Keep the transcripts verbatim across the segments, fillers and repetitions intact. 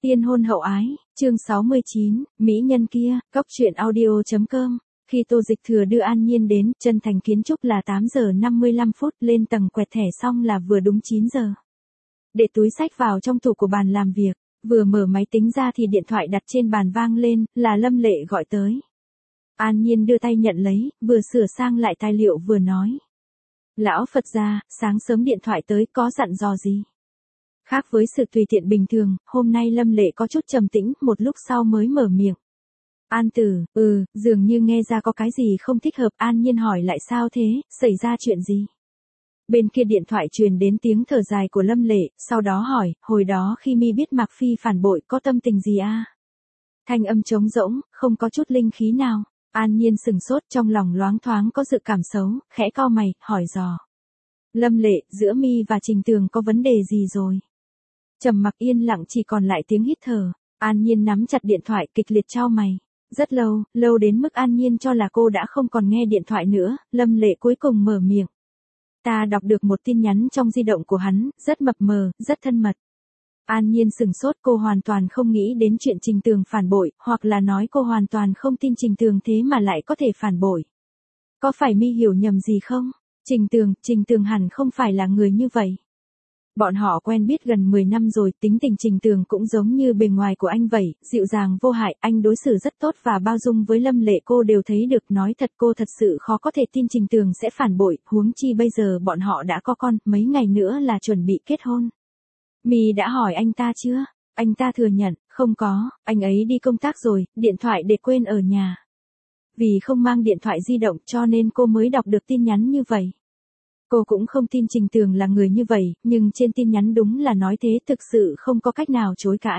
Tiên hôn hậu ái, chương sáu mươi chín, Mỹ nhân kia, cóc truyện audio.com. Khi Tô Dịch Thừa đưa An Nhiên đến, chân thành kiến trúc là tám giờ năm mươi lăm phút, lên tầng quẹt thẻ xong là vừa đúng chín giờ. Để túi sách vào trong tủ của bàn làm việc, vừa mở máy tính ra thì điện thoại đặt trên bàn vang lên, là Lâm Lệ gọi tới. An Nhiên đưa tay nhận lấy, vừa sửa sang lại tài liệu vừa nói. Lão Phật gia, sáng sớm điện thoại tới có dặn dò gì? Khác với sự tùy tiện bình thường, hôm nay Lâm Lệ có chút trầm tĩnh, một lúc sau mới mở miệng. An Tử, ừ, dường như nghe ra có cái gì không thích hợp. An Nhiên hỏi lại sao thế, xảy ra chuyện gì? Bên kia điện thoại truyền đến tiếng thở dài của Lâm Lệ, sau đó hỏi, hồi đó khi mi biết Mạc Phi phản bội có tâm tình gì a? Thanh âm trống rỗng, không có chút linh khí nào. An Nhiên sừng sốt, trong lòng loáng thoáng có dự cảm xấu, khẽ cau mày, hỏi dò. Lâm Lệ, giữa mi và Trình Tường có vấn đề gì rồi? Trầm mặc yên lặng chỉ còn lại tiếng hít thở. An Nhiên nắm chặt điện thoại kịch liệt chau mày. Rất lâu, lâu đến mức An Nhiên cho là cô đã không còn nghe điện thoại nữa, Lâm Lệ cuối cùng mở miệng. Ta đọc được một tin nhắn trong di động của hắn, rất mập mờ, rất thân mật. An Nhiên sừng sốt, cô hoàn toàn không nghĩ đến chuyện Trình Tường phản bội, hoặc là nói cô hoàn toàn không tin Trình Tường thế mà lại có thể phản bội. Có phải mi hiểu nhầm gì không? Trình Tường, Trình Tường hẳn không phải là người như vậy. Bọn họ quen biết gần mười năm rồi, tính tình Trình Tường cũng giống như bề ngoài của anh vậy, dịu dàng vô hại, anh đối xử rất tốt và bao dung với Lâm Lệ cô đều thấy được. Nói thật cô thật sự khó có thể tin Trình Tường sẽ phản bội, huống chi bây giờ bọn họ đã có con, mấy ngày nữa là chuẩn bị kết hôn. Mi đã hỏi anh ta chưa? Anh ta thừa nhận, không có, anh ấy đi công tác rồi, điện thoại để quên ở nhà. Vì không mang điện thoại di động cho nên cô mới đọc được tin nhắn như vậy. Cô cũng không tin Trình Tường là người như vậy, nhưng trên tin nhắn đúng là nói thế, thực sự không có cách nào chối cãi.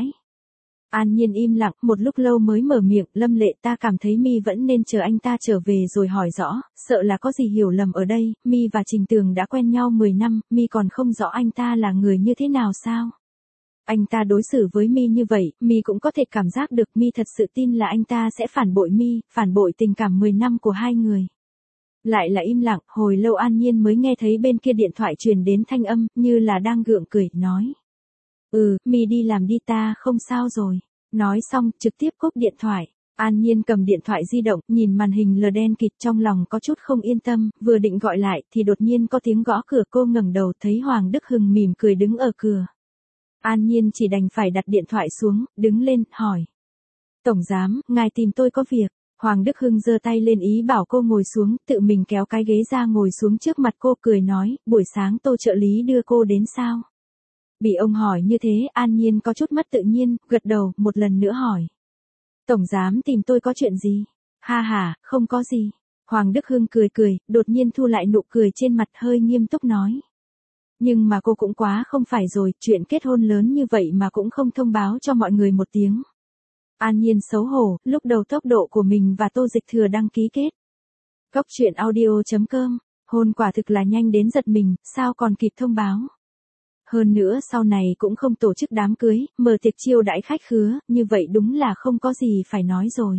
An Nhiên im lặng, một lúc lâu mới mở miệng, Lâm Lệ, ta cảm thấy mi vẫn nên chờ anh ta trở về rồi hỏi rõ, sợ là có gì hiểu lầm ở đây, mi và Trình Tường đã quen nhau mười năm, mi còn không rõ anh ta là người như thế nào sao? Anh ta đối xử với mi như vậy, mi cũng có thể cảm giác được, mi thật sự tin là anh ta sẽ phản bội mi, phản bội tình cảm mười năm của hai người. Lại là im lặng, hồi lâu An Nhiên mới nghe thấy bên kia điện thoại truyền đến thanh âm, như là đang gượng cười, nói. Ừ, mi đi làm đi, ta không sao rồi. Nói xong, trực tiếp cúp điện thoại. An Nhiên cầm điện thoại di động, nhìn màn hình lờ đen kịt, trong lòng có chút không yên tâm, vừa định gọi lại, thì đột nhiên có tiếng gõ cửa. Cô ngẩng đầu thấy Hoàng Đức Hưng mỉm cười đứng ở cửa. An Nhiên chỉ đành phải đặt điện thoại xuống, đứng lên, hỏi. Tổng giám, ngài tìm tôi có việc. Hoàng Đức Hưng giơ tay lên ý bảo cô ngồi xuống, tự mình kéo cái ghế ra ngồi xuống trước mặt cô, cười nói, buổi sáng Tô trợ lý đưa cô đến sao? Bị ông hỏi như thế, An Nhiên có chút mất tự nhiên, gật đầu, một lần nữa hỏi. Tổng giám tìm tôi có chuyện gì? Ha ha, không có gì. Hoàng Đức Hưng cười cười, đột nhiên thu lại nụ cười trên mặt, hơi nghiêm túc nói. Nhưng mà cô cũng quá không phải rồi, chuyện kết hôn lớn như vậy mà cũng không thông báo cho mọi người một tiếng. An Nhiên xấu hổ, lúc đầu tốc độ của mình và Tô Dịch Thừa đăng ký kết. Cóc truyện audio.com, hôn quả thực là nhanh đến giật mình, sao còn kịp thông báo. Hơn nữa sau này cũng không tổ chức đám cưới, mở tiệc chiêu đãi khách khứa, như vậy đúng là không có gì phải nói rồi.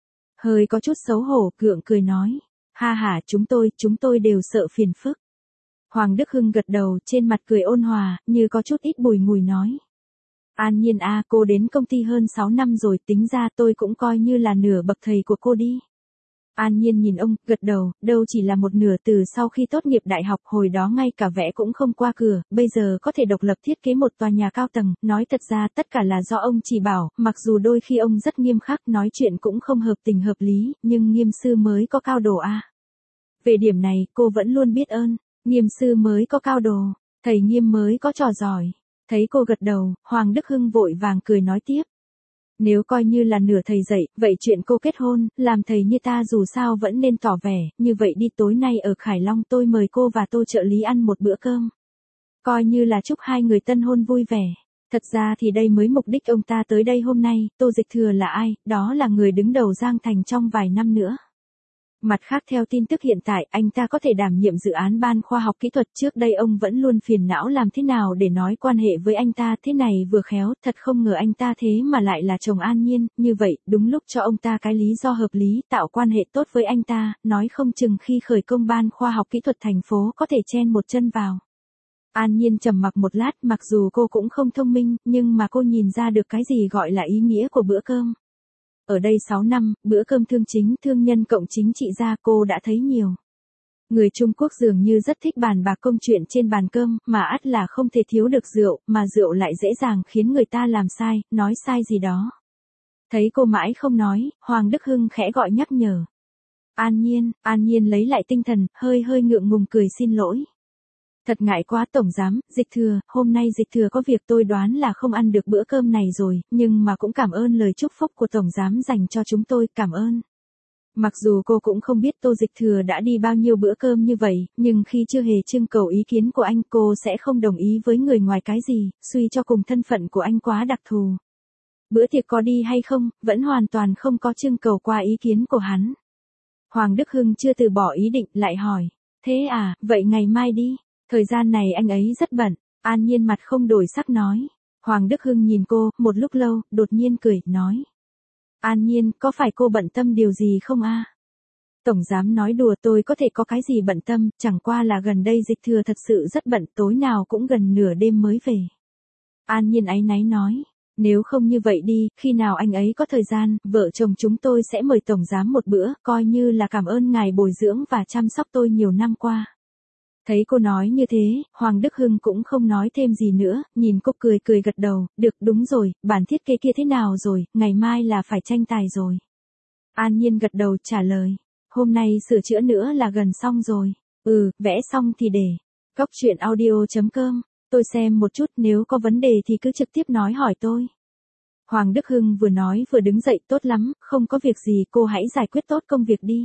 Hơi có chút xấu hổ, gượng cười nói. Ha ha, chúng tôi, chúng tôi đều sợ phiền phức. Hoàng Đức Hưng gật đầu, trên mặt cười ôn hòa, như có chút ít bùi ngùi nói. An Nhiên a, à, cô đến công ty hơn sáu năm rồi, tính ra tôi cũng coi như là nửa bậc thầy của cô đi. An Nhiên nhìn ông, gật đầu, đâu chỉ là một nửa, từ sau khi tốt nghiệp đại học hồi đó ngay cả vẽ cũng không qua cửa, bây giờ có thể độc lập thiết kế một tòa nhà cao tầng, nói thật ra tất cả là do ông chỉ bảo, mặc dù đôi khi ông rất nghiêm khắc, nói chuyện cũng không hợp tình hợp lý, nhưng nghiêm sư mới có cao đồ a. À. Về điểm này, cô vẫn luôn biết ơn, nghiêm sư mới có cao đồ, thầy nghiêm mới có trò giỏi. Thấy cô gật đầu, Hoàng Đức Hưng vội vàng cười nói tiếp. Nếu coi như là nửa thầy dạy, vậy chuyện cô kết hôn, làm thầy như ta dù sao vẫn nên tỏ vẻ, như vậy đi, tối nay ở Khải Long tôi mời cô và Tô trợ lý ăn một bữa cơm. Coi như là chúc hai người tân hôn vui vẻ. Thật ra thì đây mới mục đích ông ta tới đây hôm nay, Tô Dịch Thừa là ai, đó là người đứng đầu Giang Thành trong vài năm nữa. Mặt khác theo tin tức hiện tại, anh ta có thể đảm nhiệm dự án ban khoa học kỹ thuật, trước đây ông vẫn luôn phiền não làm thế nào để nói quan hệ với anh ta, thế này vừa khéo, thật không ngờ anh ta thế mà lại là chồng An Nhiên, như vậy, đúng lúc cho ông ta cái lý do hợp lý, tạo quan hệ tốt với anh ta, nói không chừng khi khởi công ban khoa học kỹ thuật thành phố có thể chen một chân vào. An Nhiên trầm mặc một lát, mặc dù cô cũng không thông minh, nhưng mà cô nhìn ra được cái gì gọi là ý nghĩa của bữa cơm. Ở đây sáu năm, bữa cơm thương chính, thương nhân cộng chính trị gia cô đã thấy nhiều. Người Trung Quốc dường như rất thích bàn bạc công chuyện trên bàn cơm, mà ắt là không thể thiếu được rượu, mà rượu lại dễ dàng khiến người ta làm sai, nói sai gì đó. Thấy cô mãi không nói, Hoàng Đức Hưng khẽ gọi nhắc nhở. An Nhiên, An Nhiên lấy lại tinh thần, hơi hơi ngượng ngùng cười xin lỗi. Thật ngại quá tổng giám, Dịch Thừa, hôm nay Dịch Thừa có việc tôi đoán là không ăn được bữa cơm này rồi, nhưng mà cũng cảm ơn lời chúc phúc của tổng giám dành cho chúng tôi, cảm ơn. Mặc dù cô cũng không biết Tô Dịch Thừa đã đi bao nhiêu bữa cơm như vậy, nhưng khi chưa hề trưng cầu ý kiến của anh cô sẽ không đồng ý với người ngoài cái gì, suy cho cùng thân phận của anh quá đặc thù. Bữa tiệc có đi hay không, vẫn hoàn toàn không có trưng cầu qua ý kiến của hắn. Hoàng Đức Hưng chưa từ bỏ ý định, lại hỏi. Thế à, vậy ngày mai đi. Thời gian này anh ấy rất bận. An Nhiên mặt không đổi sắc nói. Hoàng Đức Hưng nhìn cô, một lúc lâu, đột nhiên cười, nói. An Nhiên, có phải cô bận tâm điều gì không a? Tổng giám nói đùa, tôi có thể có cái gì bận tâm, chẳng qua là gần đây Dịch Thừa thật sự rất bận, tối nào cũng gần nửa đêm mới về. An Nhiên áy náy nói. Nếu không như vậy đi, khi nào anh ấy có thời gian, vợ chồng chúng tôi sẽ mời tổng giám một bữa, coi như là cảm ơn ngài bồi dưỡng và chăm sóc tôi nhiều năm qua. Thấy cô nói như thế, Hoàng Đức Hưng cũng không nói thêm gì nữa, nhìn cô cười cười gật đầu, được, đúng rồi, bản thiết kế kia thế nào rồi, ngày mai là phải tranh tài rồi. An Nhiên gật đầu trả lời, hôm nay sửa chữa nữa là gần xong rồi, ừ, vẽ xong thì để. Cóc truyện audio chấm com, tôi xem một chút, nếu có vấn đề thì cứ trực tiếp nói hỏi tôi. Hoàng Đức Hưng vừa nói vừa đứng dậy, tốt lắm, không có việc gì, cô hãy giải quyết tốt công việc đi.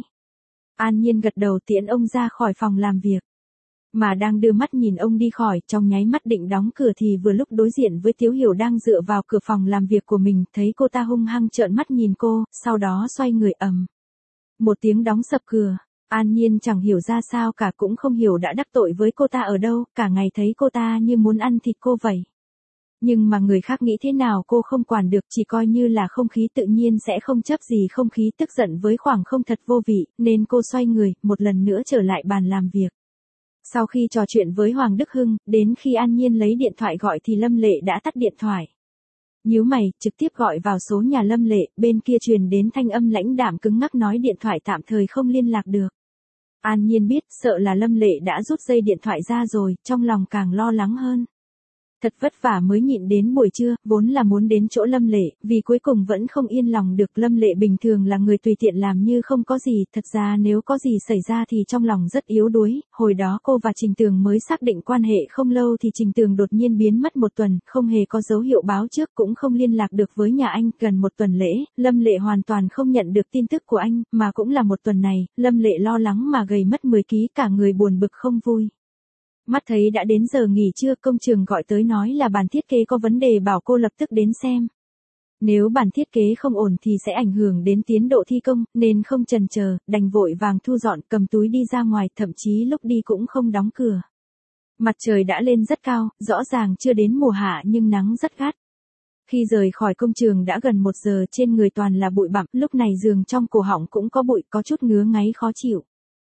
An Nhiên gật đầu tiễn ông ra khỏi phòng làm việc. Mà đang đưa mắt nhìn ông đi khỏi, trong nháy mắt định đóng cửa thì vừa lúc đối diện với Tiếu Hiểu đang dựa vào cửa phòng làm việc của mình, thấy cô ta hung hăng trợn mắt nhìn cô, sau đó xoay người ầm. Một tiếng đóng sập cửa, An Nhiên chẳng hiểu ra sao cả, cũng không hiểu đã đắc tội với cô ta ở đâu, cả ngày thấy cô ta như muốn ăn thịt cô vậy. Nhưng mà người khác nghĩ thế nào cô không quản được, chỉ coi như là không khí tự nhiên sẽ không chấp gì không khí tức giận với khoảng không thật vô vị, nên cô xoay người, một lần nữa trở lại bàn làm việc. Sau khi trò chuyện với Hoàng Đức Hưng, đến khi An Nhiên lấy điện thoại gọi thì Lâm Lệ đã tắt điện thoại. Nhíu mày, trực tiếp gọi vào số nhà Lâm Lệ, bên kia truyền đến thanh âm lãnh đạm cứng ngắc nói điện thoại tạm thời không liên lạc được. An Nhiên biết, sợ là Lâm Lệ đã rút dây điện thoại ra rồi, trong lòng càng lo lắng hơn. Thật vất vả mới nhịn đến buổi trưa, vốn là muốn đến chỗ Lâm Lệ, vì cuối cùng vẫn không yên lòng được. Lâm Lệ bình thường là người tùy tiện làm như không có gì, thật ra nếu có gì xảy ra thì trong lòng rất yếu đuối. Hồi đó cô và Trình Tường mới xác định quan hệ không lâu thì Trình Tường đột nhiên biến mất một tuần, không hề có dấu hiệu báo trước, cũng không liên lạc được với nhà anh. Gần một tuần lễ, Lâm Lệ hoàn toàn không nhận được tin tức của anh, mà cũng là một tuần này, Lâm Lệ lo lắng mà gầy mất mười ký, cả người buồn bực không vui. Mắt thấy đã đến giờ nghỉ trưa, công trường gọi tới nói là bản thiết kế có vấn đề, bảo cô lập tức đến xem. Nếu bản thiết kế không ổn thì sẽ ảnh hưởng đến tiến độ thi công, nên không chần chờ, đành vội vàng thu dọn, cầm túi đi ra ngoài, thậm chí lúc đi cũng không đóng cửa. Mặt trời đã lên rất cao, rõ ràng chưa đến mùa hạ nhưng nắng rất gắt. Khi rời khỏi công trường đã gần một giờ, trên người toàn là bụi bặm, lúc này giường trong cổ họng cũng có bụi, có chút ngứa ngáy khó chịu.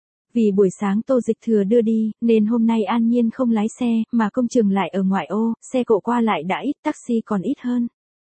Vì buổi sáng Tô Dịch Thừa đưa đi, nên hôm nay An Nhiên không lái xe, mà công trường lại ở ngoại ô, xe cộ qua lại đã ít, taxi còn ít hơn.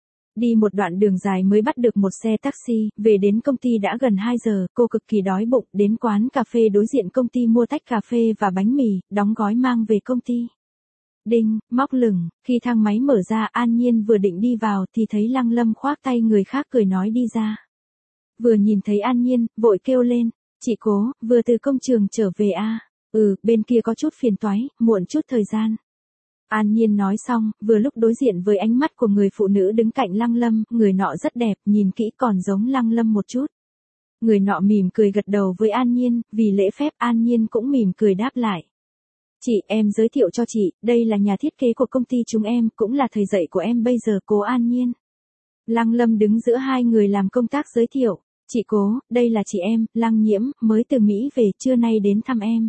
Đi một đoạn đường dài mới bắt được một xe taxi, về đến công ty đã gần hai giờ, cô cực kỳ đói bụng, đến quán cà phê đối diện công ty mua tách cà phê và bánh mì, đóng gói mang về công ty. Đinh, móc lửng, khi thang máy mở ra An Nhiên vừa định đi vào thì thấy Lăng Lâm khoác tay người khác cười nói đi ra. Vừa nhìn thấy An Nhiên, vội kêu lên. Chị Cố, vừa từ công trường trở về à? Ừ, bên kia có chút phiền toái, muộn chút thời gian. An Nhiên nói xong, vừa lúc đối diện với ánh mắt của người phụ nữ đứng cạnh Lăng Lâm, người nọ rất đẹp, nhìn kỹ còn giống Lăng Lâm một chút. Người nọ mỉm cười gật đầu với An Nhiên, vì lễ phép An Nhiên cũng mỉm cười đáp lại. Chị, em giới thiệu cho chị, đây là nhà thiết kế của công ty chúng em, cũng là thầy dạy của em bây giờ, Cố An Nhiên. Lăng Lâm đứng giữa hai người làm công tác giới thiệu. Chị Cố, đây là chị em, Lăng Nhiễm, mới từ Mỹ về, trưa nay đến thăm em.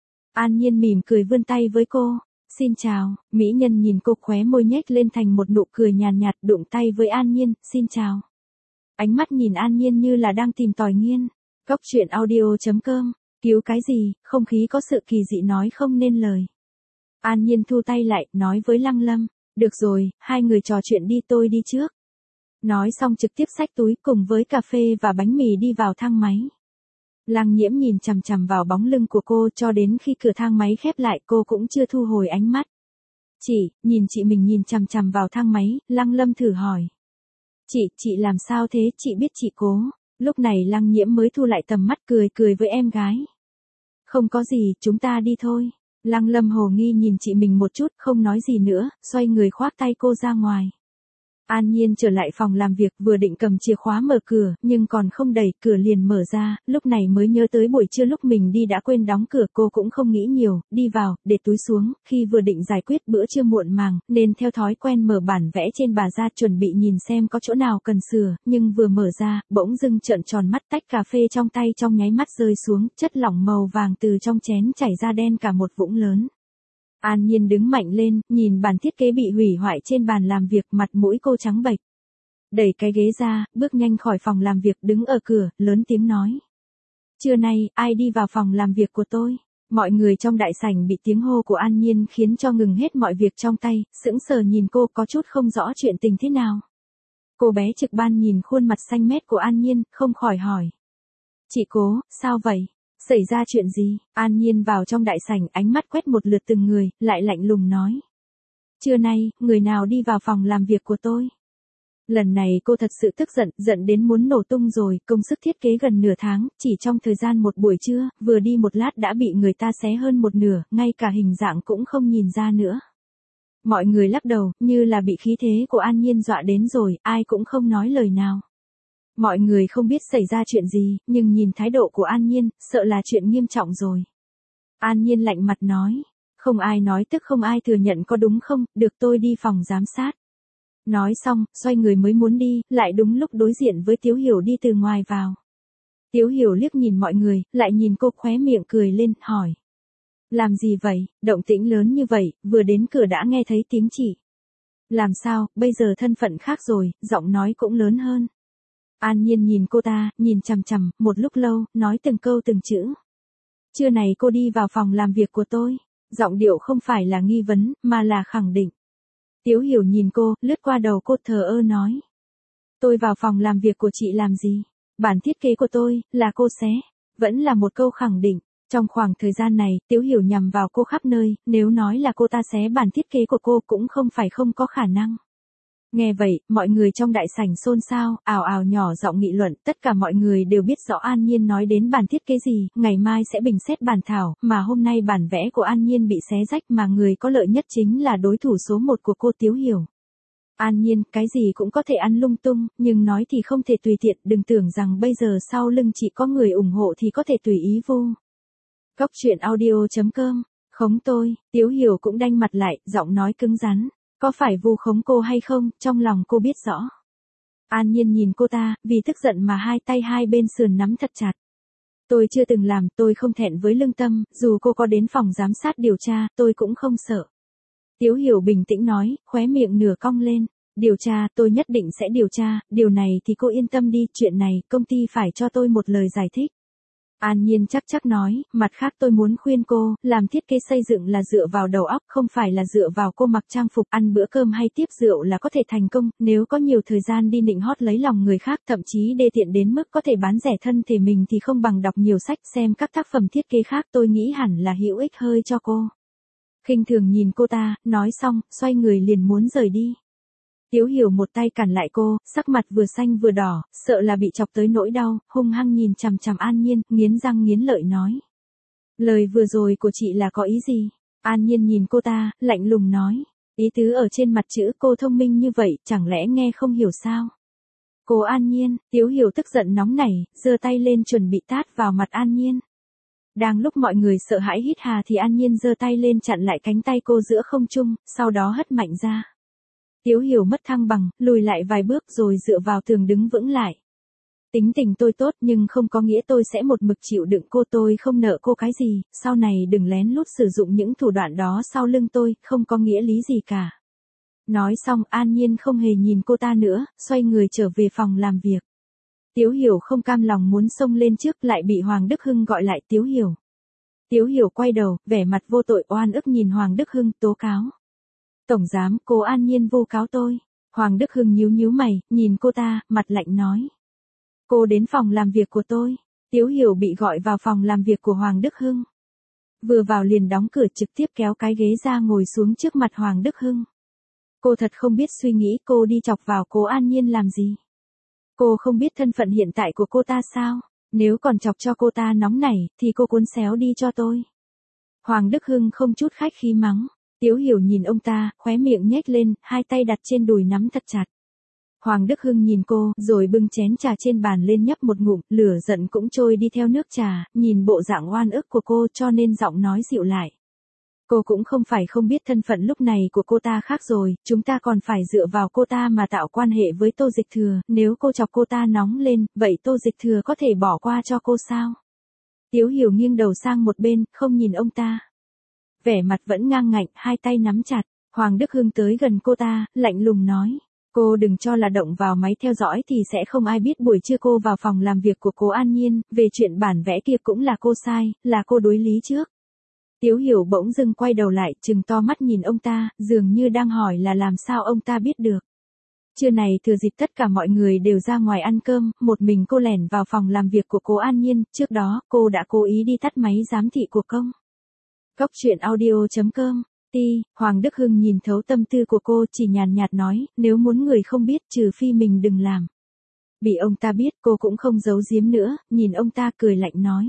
An Nhiên mỉm cười vươn tay với cô. Xin chào, mỹ nhân nhìn cô khóe môi nhếch lên thành một nụ cười nhàn nhạt, đụng tay với An Nhiên, xin chào. Ánh mắt nhìn An Nhiên như là đang tìm tòi nghiên. Cóc truyện audio chấm com, cứu cái gì, không khí có sự kỳ dị nói không nên lời. An Nhiên thu tay lại, nói với Lăng Lâm, được rồi, hai người trò chuyện đi tôi đi trước. Nói xong trực tiếp xách túi cùng với cà phê và bánh mì đi vào thang máy. Lăng Nhiễm nhìn chằm chằm vào bóng lưng của cô cho đến khi cửa thang máy khép lại cô cũng chưa thu hồi ánh mắt. Chị, nhìn chị mình nhìn chằm chằm vào thang máy, Lăng Lâm thử hỏi. Chị, chị làm sao thế, chị biết chị cố. Lúc này Lăng Nhiễm mới thu lại tầm mắt cười cười với em gái. Không có gì, chúng ta đi thôi. Lăng Lâm hồ nghi nhìn chị mình một chút, không nói gì nữa, xoay người khoác tay cô ra ngoài. An Nhiên trở lại phòng làm việc vừa định cầm chìa khóa mở cửa, nhưng còn không đẩy, cửa liền mở ra, lúc này mới nhớ tới buổi trưa lúc mình đi đã quên đóng cửa, cô cũng không nghĩ nhiều, đi vào, để túi xuống, khi vừa định giải quyết bữa trưa muộn màng, nên theo thói quen mở bản vẽ trên bà ra chuẩn bị nhìn xem có chỗ nào cần sửa, nhưng vừa mở ra, bỗng dưng trợn tròn mắt tách cà phê trong tay trong nháy mắt rơi xuống, chất lỏng màu vàng từ trong chén chảy ra đen cả một vũng lớn. An Nhiên đứng mạnh lên, nhìn bản thiết kế bị hủy hoại trên bàn làm việc, mặt mũi cô trắng bệch. Đẩy cái ghế ra, bước nhanh khỏi phòng làm việc đứng ở cửa, lớn tiếng nói. Trưa nay, ai đi vào phòng làm việc của tôi? Mọi người trong đại sảnh bị tiếng hô của An Nhiên khiến cho ngừng hết mọi việc trong tay, sững sờ nhìn cô có chút không rõ chuyện tình thế nào. Cô bé trực ban nhìn khuôn mặt xanh mét của An Nhiên, không khỏi hỏi. Chị Cố, sao vậy? Xảy ra chuyện gì? An Nhiên vào trong đại sảnh, ánh mắt quét một lượt từng người, lại lạnh lùng nói. Trưa nay, người nào đi vào phòng làm việc của tôi? Lần này cô thật sự tức giận, giận đến muốn nổ tung rồi, công sức thiết kế gần nửa tháng, chỉ trong thời gian một buổi trưa, vừa đi một lát đã bị người ta xé hơn một nửa, ngay cả hình dạng cũng không nhìn ra nữa. Mọi người lắc đầu, như là bị khí thế của An Nhiên dọa đến rồi, ai cũng không nói lời nào. Mọi người không biết xảy ra chuyện gì, nhưng nhìn thái độ của An Nhiên, sợ là chuyện nghiêm trọng rồi. An Nhiên lạnh mặt nói, không ai nói tức không ai thừa nhận có đúng không, được tôi đi phòng giám sát. Nói xong, xoay người mới muốn đi, lại đúng lúc đối diện với Tiếu Hiểu đi từ ngoài vào. Tiếu Hiểu liếc nhìn mọi người, lại nhìn cô khóe miệng cười lên, hỏi. Làm gì vậy, động tĩnh lớn như vậy, vừa đến cửa đã nghe thấy tiếng chị. Làm sao, bây giờ thân phận khác rồi, giọng nói cũng lớn hơn. An Nhiên nhìn cô ta, nhìn chằm chằm, một lúc lâu, nói từng câu từng chữ. Trưa này cô đi vào phòng làm việc của tôi. Giọng điệu không phải là nghi vấn, mà là khẳng định. Tiếu Hiểu nhìn cô, lướt qua đầu cô thờ ơ nói. Tôi vào phòng làm việc của chị làm gì? Bản thiết kế của tôi, là cô xé. Vẫn là một câu khẳng định. Trong khoảng thời gian này, Tiếu Hiểu nhằm vào cô khắp nơi, nếu nói là cô ta xé bản thiết kế của cô cũng không phải không có khả năng. Nghe vậy, mọi người trong đại sảnh xôn xao, ào ào nhỏ giọng nghị luận, tất cả mọi người đều biết rõ An Nhiên nói đến bản thiết kế gì, ngày mai sẽ bình xét bản thảo, mà hôm nay bản vẽ của An Nhiên bị xé rách mà người có lợi nhất chính là đối thủ số một của cô Tiếu Hiểu. An Nhiên, cái gì cũng có thể ăn lung tung, nhưng nói thì không thể tùy tiện, đừng tưởng rằng bây giờ sau lưng chỉ có người ủng hộ thì có thể tùy ý vô. Cốc truyện audio chấm com, khống tôi, Tiếu Hiểu cũng đanh mặt lại, giọng nói cứng rắn. Có phải vu khống cô hay không, trong lòng cô biết rõ. An Nhiên nhìn cô ta, vì tức giận mà hai tay hai bên sườn nắm thật chặt. Tôi chưa từng làm, tôi không thẹn với lương tâm, dù cô có đến phòng giám sát điều tra, tôi cũng không sợ. Tiếu Hiểu bình tĩnh nói, khóe miệng nửa cong lên. Điều tra, tôi nhất định sẽ điều tra, điều này thì cô yên tâm đi, chuyện này, công ty phải cho tôi một lời giải thích. An Nhiên chắc chắc nói, mặt khác tôi muốn khuyên cô, làm thiết kế xây dựng là dựa vào đầu óc, không phải là dựa vào cô mặc trang phục, ăn bữa cơm hay tiếp rượu là có thể thành công, nếu có nhiều thời gian đi nịnh hót lấy lòng người khác, thậm chí đê tiện đến mức có thể bán rẻ thân thể mình thì không bằng đọc nhiều sách xem các tác phẩm thiết kế khác, tôi nghĩ hẳn là hữu ích hơi cho cô. Khinh thường nhìn cô ta, nói xong, xoay người liền muốn rời đi. Tiếu Hiểu một tay cản lại cô, sắc mặt vừa xanh vừa đỏ, sợ là bị chọc tới nỗi đau, hung hăng nhìn chằm chằm An Nhiên, nghiến răng nghiến lợi nói. Lời vừa rồi của chị là có ý gì? An Nhiên nhìn cô ta, lạnh lùng nói. Ý tứ ở trên mặt chữ cô thông minh như vậy, chẳng lẽ nghe không hiểu sao? Cô An Nhiên, Tiếu Hiểu tức giận nóng nảy, giơ tay lên chuẩn bị tát vào mặt An Nhiên. Đang lúc mọi người sợ hãi hít hà thì An Nhiên giơ tay lên chặn lại cánh tay cô giữa không trung, sau đó hất mạnh ra. Tiếu Hiểu mất thăng bằng, lùi lại vài bước rồi dựa vào tường đứng vững lại. Tính tình tôi tốt nhưng không có nghĩa tôi sẽ một mực chịu đựng cô, tôi không nợ cô cái gì, sau này đừng lén lút sử dụng những thủ đoạn đó sau lưng tôi, không có nghĩa lý gì cả. Nói xong An Nhiên không hề nhìn cô ta nữa, xoay người trở về phòng làm việc. Tiếu Hiểu không cam lòng muốn xông lên trước lại bị Hoàng Đức Hưng gọi lại. Tiếu Hiểu. Tiếu Hiểu quay đầu, vẻ mặt vô tội oan ức nhìn Hoàng Đức Hưng, tố cáo. Tổng giám, cô An Nhiên vu cáo tôi. Hoàng Đức Hưng nhíu nhíu mày, nhìn cô ta, mặt lạnh nói. Cô đến phòng làm việc của tôi. Tiếu Hiểu bị gọi vào phòng làm việc của Hoàng Đức Hưng. Vừa vào liền đóng cửa, trực tiếp kéo cái ghế ra ngồi xuống trước mặt Hoàng Đức Hưng. Cô thật không biết suy nghĩ, cô đi chọc vào cô An Nhiên làm gì. Cô không biết thân phận hiện tại của cô ta sao? Nếu còn chọc cho cô ta nóng nảy, thì cô cuốn xéo đi cho tôi. Hoàng Đức Hưng không chút khách khí mắng. Tiếu Hiểu nhìn ông ta, khóe miệng nhếch lên, hai tay đặt trên đùi nắm thật chặt. Hoàng Đức Hưng nhìn cô, rồi bưng chén trà trên bàn lên nhấp một ngụm, lửa giận cũng trôi đi theo nước trà, nhìn bộ dạng oan ức của cô cho nên giọng nói dịu lại. Cô cũng không phải không biết thân phận lúc này của cô ta khác rồi, chúng ta còn phải dựa vào cô ta mà tạo quan hệ với Tô Dịch Thừa, nếu cô chọc cô ta nóng lên, vậy Tô Dịch Thừa có thể bỏ qua cho cô sao? Tiếu Hiểu nghiêng đầu sang một bên, không nhìn ông ta. Vẻ mặt vẫn ngang ngạnh, hai tay nắm chặt, Hoàng Đức Hưng tới gần cô ta, lạnh lùng nói. Cô đừng cho là động vào máy theo dõi thì sẽ không ai biết buổi trưa cô vào phòng làm việc của cô An Nhiên, về chuyện bản vẽ kia cũng là cô sai, là cô đối lý trước. Tiếu Hiểu bỗng dưng quay đầu lại, trừng to mắt nhìn ông ta, dường như đang hỏi là làm sao ông ta biết được. Trưa này thừa dịp tất cả mọi người đều ra ngoài ăn cơm, một mình cô lẻn vào phòng làm việc của cô An Nhiên, trước đó cô đã cố ý đi tắt máy giám thị của công. Cốc truyện audio chấm com. Ti, Hoàng Đức Hưng nhìn thấu tâm tư của cô, chỉ nhàn nhạt nói, nếu muốn người không biết trừ phi mình đừng làm. Bị ông ta biết cô cũng không giấu giếm nữa, nhìn ông ta cười lạnh nói.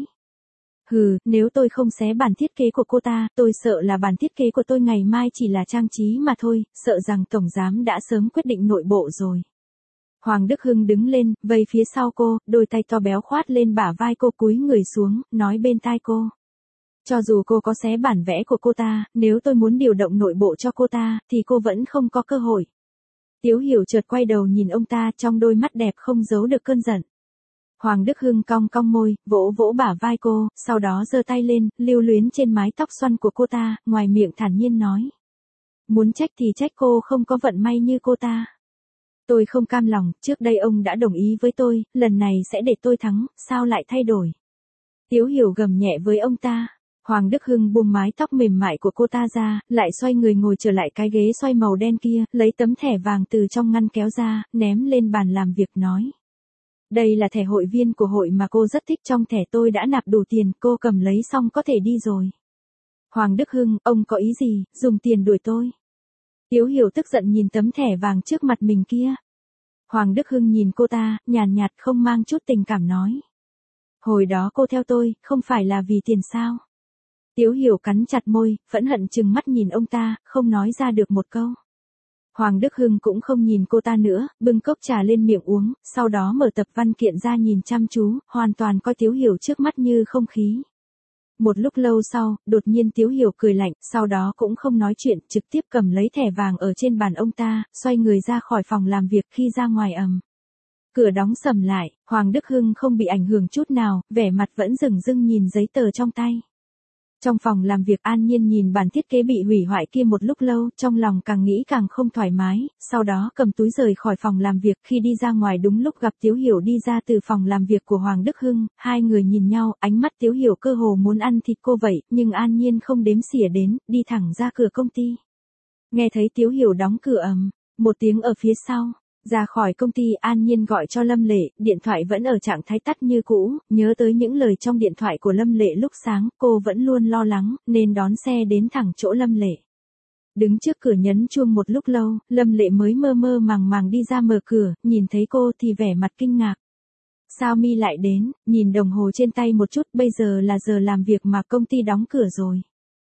Hừ, nếu tôi không xé bản thiết kế của cô ta, tôi sợ là bản thiết kế của tôi ngày mai chỉ là trang trí mà thôi, sợ rằng tổng giám đã sớm quyết định nội bộ rồi. Hoàng Đức Hưng đứng lên, vây phía sau cô, đôi tay to béo khoát lên bả vai cô, cúi người xuống, nói bên tai cô. Cho dù cô có xé bản vẽ của cô ta, nếu tôi muốn điều động nội bộ cho cô ta, thì cô vẫn không có cơ hội. Tiếu Hiểu chợt quay đầu nhìn ông ta, trong đôi mắt đẹp không giấu được cơn giận. Hoàng Đức Hưng cong cong môi, vỗ vỗ bả vai cô, sau đó giơ tay lên, lưu luyến trên mái tóc xoăn của cô ta, ngoài miệng thản nhiên nói. Muốn trách thì trách cô không có vận may như cô ta. Tôi không cam lòng, trước đây ông đã đồng ý với tôi, lần này sẽ để tôi thắng, sao lại thay đổi? Tiếu Hiểu gầm nhẹ với ông ta. Hoàng Đức Hưng buông mái tóc mềm mại của cô ta ra, lại xoay người ngồi trở lại cái ghế xoay màu đen kia, lấy tấm thẻ vàng từ trong ngăn kéo ra, ném lên bàn làm việc nói. Đây là thẻ hội viên của hội mà cô rất thích, trong thẻ tôi đã nạp đủ tiền, cô cầm lấy xong có thể đi rồi. Hoàng Đức Hưng, ông có ý gì, dùng tiền đuổi tôi? Tiếu Hiểu tức giận nhìn tấm thẻ vàng trước mặt mình kia. Hoàng Đức Hưng nhìn cô ta, nhàn nhạt không mang chút tình cảm nói. Hồi đó cô theo tôi, không phải là vì tiền sao? Tiếu Hiểu cắn chặt môi, phẫn hận trừng mắt nhìn ông ta, không nói ra được một câu. Hoàng Đức Hưng cũng không nhìn cô ta nữa, bưng cốc trà lên miệng uống, sau đó mở tập văn kiện ra nhìn chăm chú, hoàn toàn coi Tiếu Hiểu trước mắt như không khí. Một lúc lâu sau, đột nhiên Tiếu Hiểu cười lạnh, sau đó cũng không nói chuyện, trực tiếp cầm lấy thẻ vàng ở trên bàn ông ta, xoay người ra khỏi phòng làm việc. Khi ra ngoài ầm. Cửa đóng sầm lại, Hoàng Đức Hưng không bị ảnh hưởng chút nào, vẻ mặt vẫn dửng dưng nhìn giấy tờ trong tay. Trong phòng làm việc, An Nhiên nhìn bản thiết kế bị hủy hoại kia một lúc lâu, trong lòng càng nghĩ càng không thoải mái, sau đó cầm túi rời khỏi phòng làm việc. Khi đi ra ngoài đúng lúc gặp Tiếu Hiểu đi ra từ phòng làm việc của Hoàng Đức Hưng, hai người nhìn nhau, ánh mắt Tiếu Hiểu cơ hồ muốn ăn thịt cô vậy, nhưng An Nhiên không đếm xỉa đến, đi thẳng ra cửa công ty. Nghe thấy Tiếu Hiểu đóng cửa ầm, một tiếng ở phía sau. Ra khỏi công ty, An Nhiên gọi cho Lâm Lệ, điện thoại vẫn ở trạng thái tắt như cũ, nhớ tới những lời trong điện thoại của Lâm Lệ lúc sáng, cô vẫn luôn lo lắng, nên đón xe đến thẳng chỗ Lâm Lệ. Đứng trước cửa nhấn chuông một lúc lâu, Lâm Lệ mới mơ mơ màng màng đi ra mở cửa, nhìn thấy cô thì vẻ mặt kinh ngạc. Sao mi lại đến, nhìn đồng hồ trên tay một chút, bây giờ là giờ làm việc mà công ty đóng cửa rồi.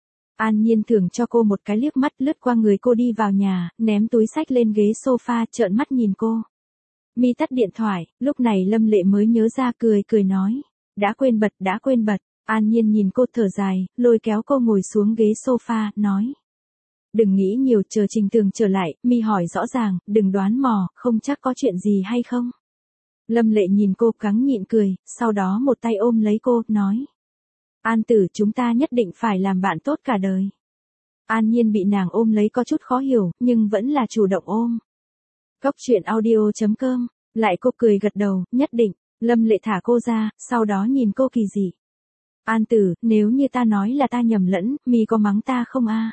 An Nhiên thưởng cho cô một cái liếc mắt, lướt qua người cô đi vào nhà, ném túi xách lên ghế sofa, trợn mắt nhìn cô. Mi tắt điện thoại, lúc này Lâm Lệ mới nhớ ra, cười cười nói. Đã quên bật, đã quên bật. An Nhiên nhìn cô thở dài, lôi kéo cô ngồi xuống ghế sofa, nói. Đừng nghĩ nhiều, chờ Trình Tường trở lại, Mi hỏi rõ ràng, đừng đoán mò, không chắc có chuyện gì hay không. Lâm Lệ nhìn cô cắn nhịn cười, sau đó một tay ôm lấy cô, nói. An tử, chúng ta nhất định phải làm bạn tốt cả đời. An Nhiên bị nàng ôm lấy có chút khó hiểu, nhưng vẫn là chủ động ôm. Cốc truyện audio chấm com, lại cô cười gật đầu, nhất định. Lâm Lệ thả cô ra, sau đó nhìn cô kỳ dị. An Tử, nếu như ta nói là ta nhầm lẫn, mi có mắng ta không a?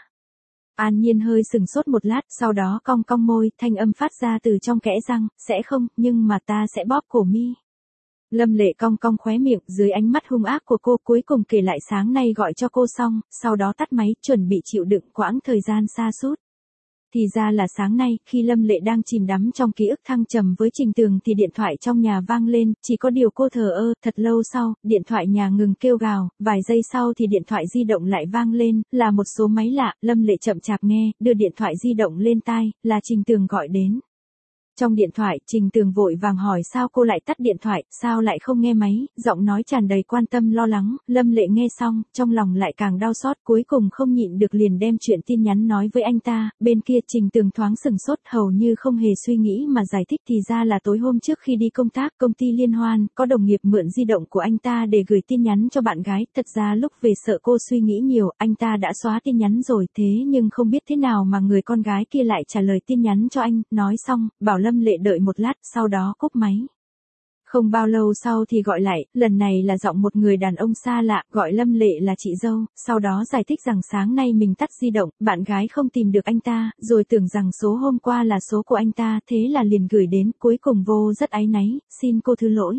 An Nhiên hơi sừng sốt một lát, sau đó cong cong môi, thanh âm phát ra từ trong kẽ răng, sẽ không, nhưng mà ta sẽ bóp cổ mi. Lâm Lệ cong cong khóe miệng, dưới ánh mắt hung ác của cô cuối cùng kể lại sáng nay gọi cho cô xong, sau đó tắt máy, chuẩn bị chịu đựng quãng thời gian sa sút. Thì ra là sáng nay, khi Lâm Lệ đang chìm đắm trong ký ức thăng trầm với Trình Tường thì điện thoại trong nhà vang lên, chỉ có điều cô thờ ơ, thật lâu sau, điện thoại nhà ngừng kêu gào, vài giây sau thì điện thoại di động lại vang lên, là một số máy lạ, Lâm Lệ chậm chạp nghe, đưa điện thoại di động lên tai, là Trình Tường gọi đến. Trong điện thoại, Trình Tường vội vàng hỏi sao cô lại tắt điện thoại, sao lại không nghe máy, giọng nói tràn đầy quan tâm lo lắng, Lâm Lệ nghe xong, trong lòng lại càng đau xót, cuối cùng không nhịn được liền đem chuyện tin nhắn nói với anh ta, bên kia Trình Tường thoáng sừng sốt, hầu như không hề suy nghĩ mà giải thích thì ra là tối hôm trước khi đi công tác, công ty liên hoan, có đồng nghiệp mượn di động của anh ta để gửi tin nhắn cho bạn gái, thật ra lúc về sợ cô suy nghĩ nhiều, anh ta đã xóa tin nhắn rồi, thế nhưng không biết thế nào mà người con gái kia lại trả lời tin nhắn cho anh, nói xong, bảo Lâm Lệ đợi một lát, sau đó cúp máy. Không bao lâu sau thì gọi lại, lần này là giọng một người đàn ông xa lạ, gọi Lâm Lệ là chị dâu, sau đó giải thích rằng sáng nay mình tắt di động, bạn gái không tìm được anh ta, rồi tưởng rằng số hôm qua là số của anh ta, thế là liền gửi đến, cuối cùng vô rất áy náy, xin cô thứ lỗi.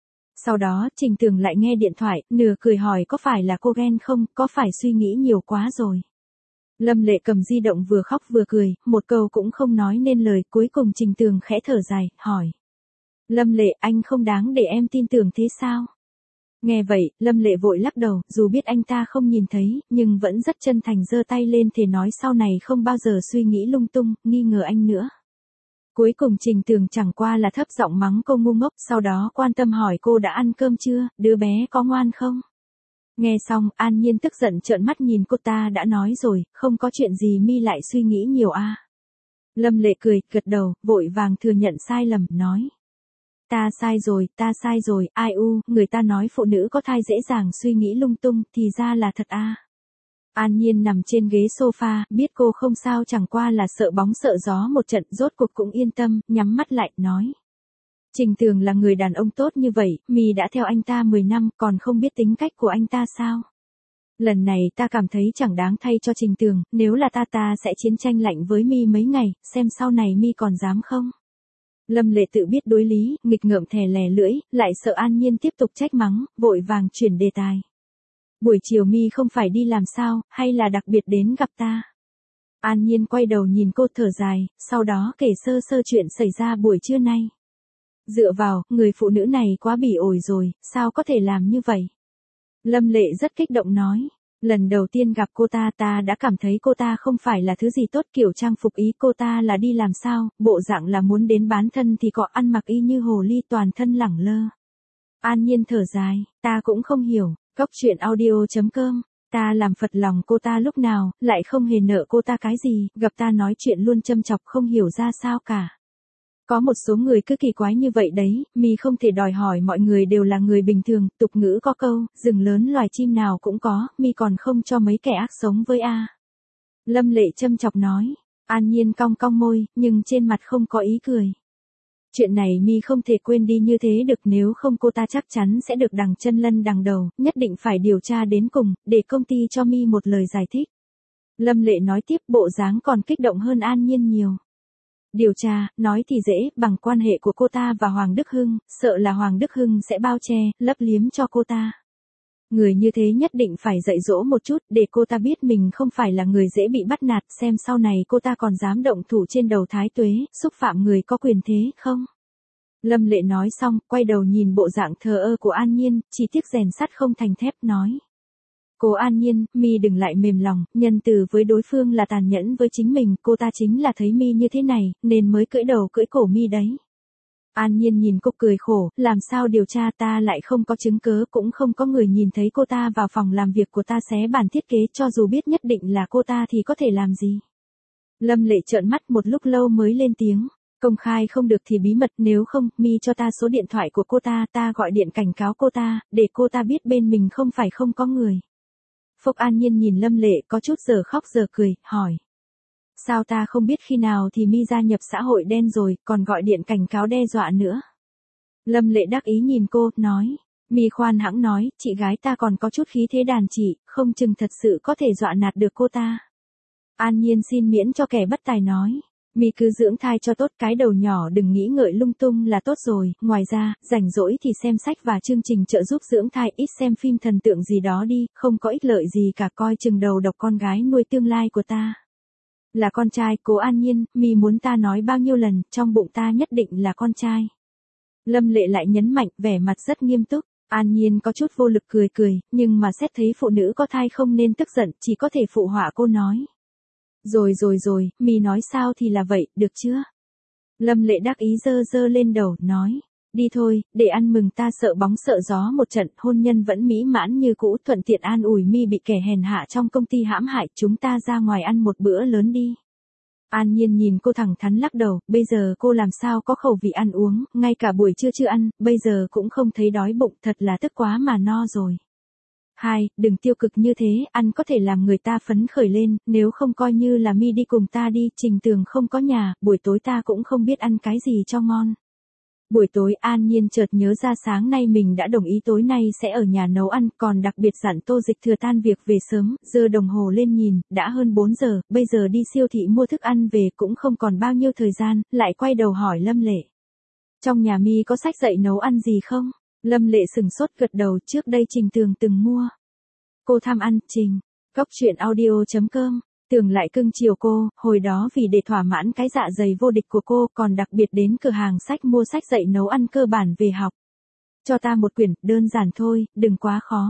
Sau đó, Trình Tường lại nghe điện thoại, nửa cười hỏi có phải là cô ghen không, có phải suy nghĩ nhiều quá rồi. Lâm Lệ cầm di động vừa khóc vừa cười, một câu cũng không nói nên lời, cuối cùng Trình Tường khẽ thở dài, hỏi. Lâm Lệ, anh không đáng để em tin tưởng thế sao? Nghe vậy, Lâm Lệ vội lắc đầu, dù biết anh ta không nhìn thấy, nhưng vẫn rất chân thành giơ tay lên thề nói sau này không bao giờ suy nghĩ lung tung, nghi ngờ anh nữa. Cuối cùng Trình Tường chẳng qua là thấp giọng mắng cô ngu ngốc, sau đó quan tâm hỏi cô đã ăn cơm chưa, đứa bé có ngoan không? Nghe xong, An Nhiên tức giận trợn mắt nhìn cô, ta đã nói rồi, không có chuyện gì mi lại suy nghĩ nhiều a. À. Lâm Lệ cười, gật đầu, vội vàng thừa nhận sai lầm, nói. Ta sai rồi, ta sai rồi, ai u, người ta nói phụ nữ có thai dễ dàng suy nghĩ lung tung, thì ra là thật a. À. An Nhiên nằm trên ghế sofa, biết cô không sao chẳng qua là sợ bóng sợ gió một trận, rốt cuộc cũng yên tâm, nhắm mắt lại, nói. Trình Tường là người đàn ông tốt như vậy, mi đã theo anh ta mười năm, còn không biết tính cách của anh ta sao? Lần này ta cảm thấy chẳng đáng thay cho Trình Tường, nếu là ta ta sẽ chiến tranh lạnh với mi mấy ngày, xem sau này mi còn dám không? Lâm Lệ tự biết đối lý, nghịch ngợm thè lè lưỡi, lại sợ An Nhiên tiếp tục trách mắng, vội vàng chuyển đề tài. Buổi chiều mi không phải đi làm sao, hay là đặc biệt đến gặp ta? An Nhiên quay đầu nhìn cô thở dài, sau đó kể sơ sơ chuyện xảy ra buổi trưa nay. Dựa vào, người phụ nữ này quá bỉ ổi rồi, sao có thể làm như vậy? Lâm Lệ rất kích động nói, lần đầu tiên gặp cô ta ta đã cảm thấy cô ta không phải là thứ gì tốt, kiểu trang phục ý cô ta là đi làm sao, bộ dạng là muốn đến bán thân thì có ăn mặc y như hồ ly toàn thân lẳng lơ. An Nhiên thở dài, ta cũng không hiểu, góc chuyện audio chấm com, ta làm phật lòng cô ta lúc nào, lại không hề nợ cô ta cái gì, gặp ta nói chuyện luôn châm chọc không hiểu ra sao cả. Có một số người cứ kỳ quái như vậy đấy, mi không thể đòi hỏi mọi người đều là người bình thường, tục ngữ có câu, rừng lớn loài chim nào cũng có, mi còn không cho mấy kẻ ác sống với a. Lâm Lệ châm chọc nói, An Nhiên cong cong môi, nhưng trên mặt không có ý cười. Chuyện này mi không thể quên đi như thế được, nếu không cô ta chắc chắn sẽ được đằng chân lân đằng đầu, nhất định phải điều tra đến cùng, để công ty cho mi một lời giải thích. Lâm Lệ nói tiếp, bộ dáng còn kích động hơn An Nhiên nhiều. Điều tra, nói thì dễ, bằng quan hệ của cô ta và Hoàng Đức Hưng, sợ là Hoàng Đức Hưng sẽ bao che, lấp liếm cho cô ta. Người như thế nhất định phải dạy dỗ một chút, để cô ta biết mình không phải là người dễ bị bắt nạt, xem sau này cô ta còn dám động thủ trên đầu Thái Tuế, xúc phạm người có quyền thế không? Lâm Lệ nói xong, quay đầu nhìn bộ dạng thờ ơ của An Nhiên, chỉ tiếc rèn sắt không thành thép, nói. Cô An Nhiên, mi đừng lại mềm lòng, nhân từ với đối phương là tàn nhẫn với chính mình, cô ta chính là thấy mi như thế này, nên mới cưỡi đầu cưỡi cổ mi đấy. An Nhiên nhìn cô cười khổ, làm sao điều tra, ta lại không có chứng cớ, cũng không có người nhìn thấy cô ta vào phòng làm việc của ta xé bản thiết kế, cho dù biết nhất định là cô ta thì có thể làm gì. Lâm Lệ trợn mắt một lúc lâu mới lên tiếng, công khai không được thì bí mật, nếu không, mi cho ta số điện thoại của cô ta, ta gọi điện cảnh cáo cô ta, để cô ta biết bên mình không phải không có người. Phúc An Nhiên nhìn Lâm Lệ có chút giờ khóc giờ cười, hỏi. Sao ta không biết khi nào thì mi gia nhập xã hội đen rồi, còn gọi điện cảnh cáo đe dọa nữa. Lâm Lệ đắc ý nhìn cô, nói. Mi khoan hãng nói, chị gái ta còn có chút khí thế đàn chị, không chừng thật sự có thể dọa nạt được cô ta. An Nhiên xin miễn cho kẻ bất tài nói. Mi cứ dưỡng thai cho tốt, cái đầu nhỏ đừng nghĩ ngợi lung tung là tốt rồi, ngoài ra, rảnh rỗi thì xem sách và chương trình trợ giúp dưỡng thai, ít xem phim thần tượng gì đó đi, không có ích lợi gì cả, coi chừng đầu độc con gái nuôi tương lai của ta. Là con trai, cố An Nhiên, Mi muốn ta nói bao nhiêu lần, trong bụng ta nhất định là con trai. Lâm Lệ lại nhấn mạnh, vẻ mặt rất nghiêm túc. An Nhiên có chút vô lực cười cười, nhưng mà xét thấy phụ nữ có thai không nên tức giận, chỉ có thể phụ họa cô nói. Rồi rồi rồi, Mi nói sao thì là vậy, được chưa? Lâm Lệ đắc ý giơ giơ lên đầu, nói. Đi thôi, để ăn mừng ta sợ bóng sợ gió một trận, hôn nhân vẫn mỹ mãn như cũ, thuận tiện an ủi Mi bị kẻ hèn hạ trong công ty hãm hại, chúng ta ra ngoài ăn một bữa lớn đi. An Nhiên nhìn cô thẳng thắn lắc đầu, bây giờ cô làm sao có khẩu vị ăn uống, ngay cả buổi trưa chưa ăn, bây giờ cũng không thấy đói bụng, thật là tức quá mà no rồi. Hai, đừng tiêu cực như thế, ăn có thể làm người ta phấn khởi lên, nếu không coi như là Mi đi cùng ta đi, Trình Tường không có nhà, buổi tối ta cũng không biết ăn cái gì cho ngon. Buổi tối An Nhiên chợt nhớ ra sáng nay mình đã đồng ý tối nay sẽ ở nhà nấu ăn, còn đặc biệt dặn Tô Dịch Thừa tan việc về sớm, giơ đồng hồ lên nhìn, đã hơn bốn giờ, bây giờ đi siêu thị mua thức ăn về cũng không còn bao nhiêu thời gian, lại quay đầu hỏi Lâm Lệ. Trong nhà Mi có sách dạy nấu ăn gì không? Lâm Lệ sừng sốt gật đầu, trước đây Trình Tường từng mua. Cô tham ăn, Trình. Cốc truyện audio chấm com. Tường lại cưng chiều cô, hồi đó vì để thỏa mãn cái dạ dày vô địch của cô còn đặc biệt đến cửa hàng sách mua sách dạy nấu ăn cơ bản về học. Cho ta một quyển, đơn giản thôi, đừng quá khó.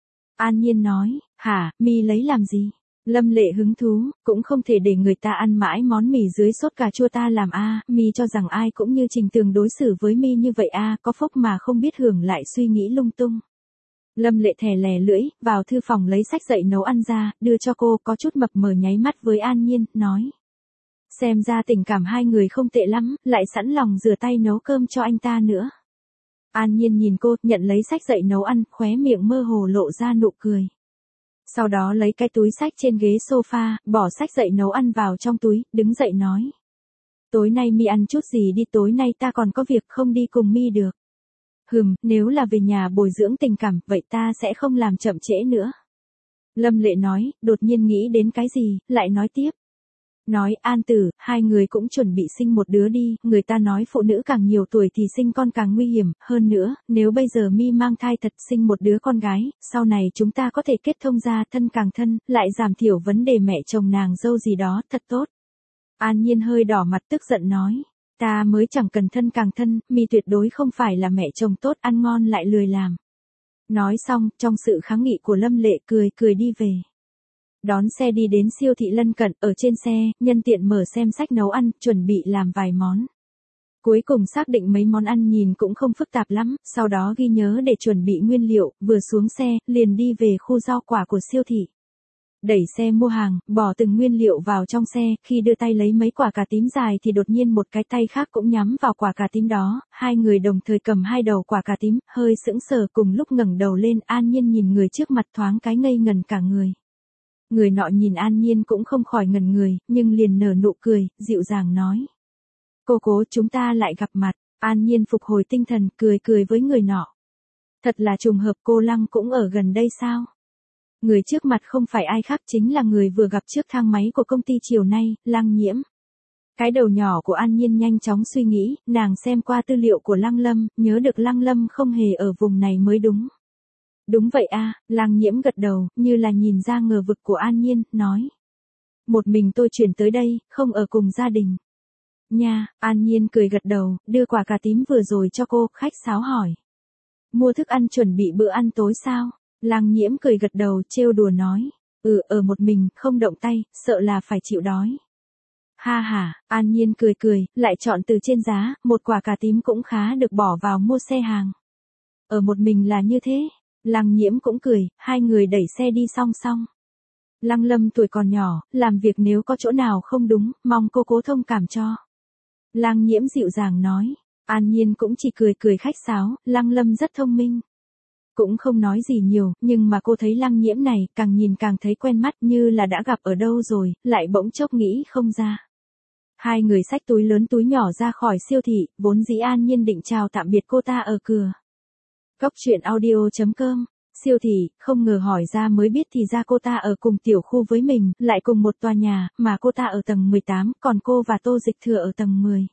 An Nhiên nói, hả, Mi lấy làm gì? Lâm Lệ hứng thú, cũng không thể để người ta ăn mãi món mì dưới sốt cà chua ta làm a, Mi cho rằng ai cũng như Trình Tường đối xử với Mi như vậy a, có phúc mà không biết hưởng lại suy nghĩ lung tung. Lâm Lệ thè lè lưỡi, vào thư phòng lấy sách dạy nấu ăn ra, đưa cho cô, có chút mập mờ nháy mắt với An Nhiên, nói. Xem ra tình cảm hai người không tệ lắm, lại sẵn lòng rửa tay nấu cơm cho anh ta nữa. An Nhiên nhìn cô, nhận lấy sách dạy nấu ăn, khóe miệng mơ hồ lộ ra nụ cười. Sau đó lấy cái túi sách trên ghế sofa, bỏ sách dạy nấu ăn vào trong túi, đứng dậy nói. Tối nay Mi ăn chút gì đi, tối nay ta còn có việc không đi cùng Mi được. Hừm, nếu là về nhà bồi dưỡng tình cảm, vậy ta sẽ không làm chậm trễ nữa. Lâm Lệ nói, đột nhiên nghĩ đến cái gì, lại nói tiếp. Nói, An Tử, hai người cũng chuẩn bị sinh một đứa đi, người ta nói phụ nữ càng nhiều tuổi thì sinh con càng nguy hiểm, hơn nữa, nếu bây giờ Mi mang thai thật sinh một đứa con gái, sau này chúng ta có thể kết thông gia thân càng thân, lại giảm thiểu vấn đề mẹ chồng nàng dâu gì đó, thật tốt. An Nhiên hơi đỏ mặt tức giận nói. Ta mới chẳng cần thân càng thân, Mi tuyệt đối không phải là mẹ chồng tốt, ăn ngon lại lười làm. Nói xong, trong sự kháng nghị của Lâm Lệ cười cười đi về. Đón xe đi đến siêu thị lân cận, ở trên xe, nhân tiện mở xem sách nấu ăn, chuẩn bị làm vài món. Cuối cùng xác định mấy món ăn nhìn cũng không phức tạp lắm, sau đó ghi nhớ để chuẩn bị nguyên liệu, vừa xuống xe, liền đi về khu rau quả của siêu thị. Đẩy xe mua hàng, bỏ từng nguyên liệu vào trong xe, khi đưa tay lấy mấy quả cà tím dài thì đột nhiên một cái tay khác cũng nhắm vào quả cà tím đó, hai người đồng thời cầm hai đầu quả cà tím, hơi sững sờ, cùng lúc ngẩng đầu lên, An Nhiên nhìn người trước mặt thoáng cái ngây ngần cả người. Người nọ nhìn An Nhiên cũng không khỏi ngần người, nhưng liền nở nụ cười, dịu dàng nói. Cô cố, chúng ta lại gặp mặt. An Nhiên phục hồi tinh thần, cười cười với người nọ. Thật là trùng hợp, cô Lăng cũng ở gần đây sao? Người trước mặt không phải ai khác, chính là người vừa gặp trước thang máy của công ty chiều nay, Lăng Nhiễm. Cái đầu nhỏ của An Nhiên nhanh chóng suy nghĩ, nàng xem qua tư liệu của Lăng Lâm, nhớ được Lăng Lâm không hề ở vùng này mới đúng. Đúng vậy a, Lăng Nhiễm gật đầu, như là nhìn ra ngờ vực của An Nhiên, nói. Một mình tôi chuyển tới đây, không ở cùng gia đình. Nha, An Nhiên cười gật đầu, đưa quả cà tím vừa rồi cho cô, khách sáo hỏi. Mua thức ăn chuẩn bị bữa ăn tối sao? Lăng Nhiễm cười gật đầu, trêu đùa nói. Ừ, ở một mình, không động tay, sợ là phải chịu đói. Ha ha, An Nhiên cười cười, lại chọn từ trên giá, một quả cà tím cũng khá được bỏ vào mua xe hàng. Ở một mình là như thế. Lăng Nhiễm cũng cười, hai người đẩy xe đi song song. Lăng Lâm tuổi còn nhỏ, làm việc nếu có chỗ nào không đúng, mong cô cố thông cảm cho. Lăng Nhiễm dịu dàng nói. An Nhiên cũng chỉ cười cười khách sáo, Lăng Lâm rất thông minh. Cũng không nói gì nhiều, nhưng mà cô thấy Lăng Nhiễm này, càng nhìn càng thấy quen mắt, như là đã gặp ở đâu rồi, lại bỗng chốc nghĩ không ra. Hai người xách túi lớn túi nhỏ ra khỏi siêu thị, vốn dĩ An Nhiên định chào tạm biệt cô ta ở cửa. Cốc truyện audio chấm com. Siêu thị, không ngờ hỏi ra mới biết thì ra cô ta ở cùng tiểu khu với mình, lại cùng một tòa nhà, mà cô ta ở tầng mười tám, còn cô và Tô Dịch Thừa ở tầng mười.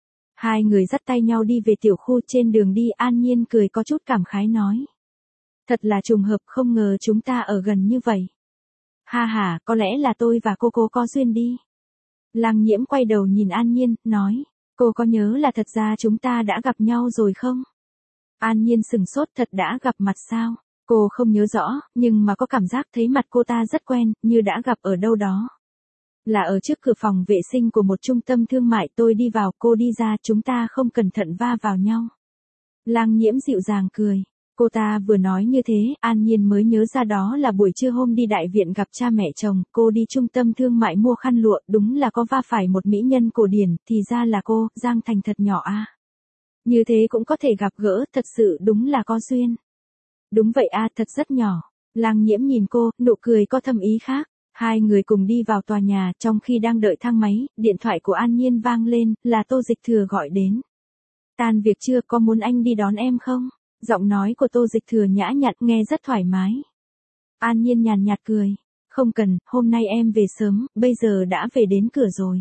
Hai người dắt tay nhau đi về tiểu khu, trên đường đi An Nhiên cười có chút cảm khái nói. Thật là trùng hợp, không ngờ chúng ta ở gần như vậy. Ha ha, có lẽ là tôi và cô cô có duyên đi. Lăng Nhiễm quay đầu nhìn An Nhiên, nói, cô có nhớ là thật ra chúng ta đã gặp nhau rồi không? An Nhiên sừng sốt, thật đã gặp mặt sao? Cô không nhớ rõ, nhưng mà có cảm giác thấy mặt cô ta rất quen, như đã gặp ở đâu đó. Là ở trước cửa phòng vệ sinh của một trung tâm thương mại, tôi đi vào, cô đi ra, chúng ta không cẩn thận va vào nhau. Lăng Nhiễm dịu dàng cười. Cô ta vừa nói như thế, An Nhiên mới nhớ ra đó là buổi trưa hôm đi đại viện gặp cha mẹ chồng, cô đi trung tâm thương mại mua khăn lụa, đúng là có va phải một mỹ nhân cổ điển, thì ra là cô, Giang Thành thật nhỏ a. Như thế cũng có thể gặp gỡ, thật sự đúng là có duyên. Đúng vậy a, thật rất nhỏ. Lăng Nhiễm nhìn cô, nụ cười có thâm ý khác. Hai người cùng đi vào tòa nhà, trong khi đang đợi thang máy, điện thoại của An Nhiên vang lên, là Tô Dịch Thừa gọi đến. Tan việc chưa, có muốn anh đi đón em không? Giọng nói của Tô Dịch Thừa nhã nhặn, nghe rất thoải mái. An Nhiên nhàn nhạt cười. Không cần, hôm nay em về sớm, bây giờ đã về đến cửa rồi.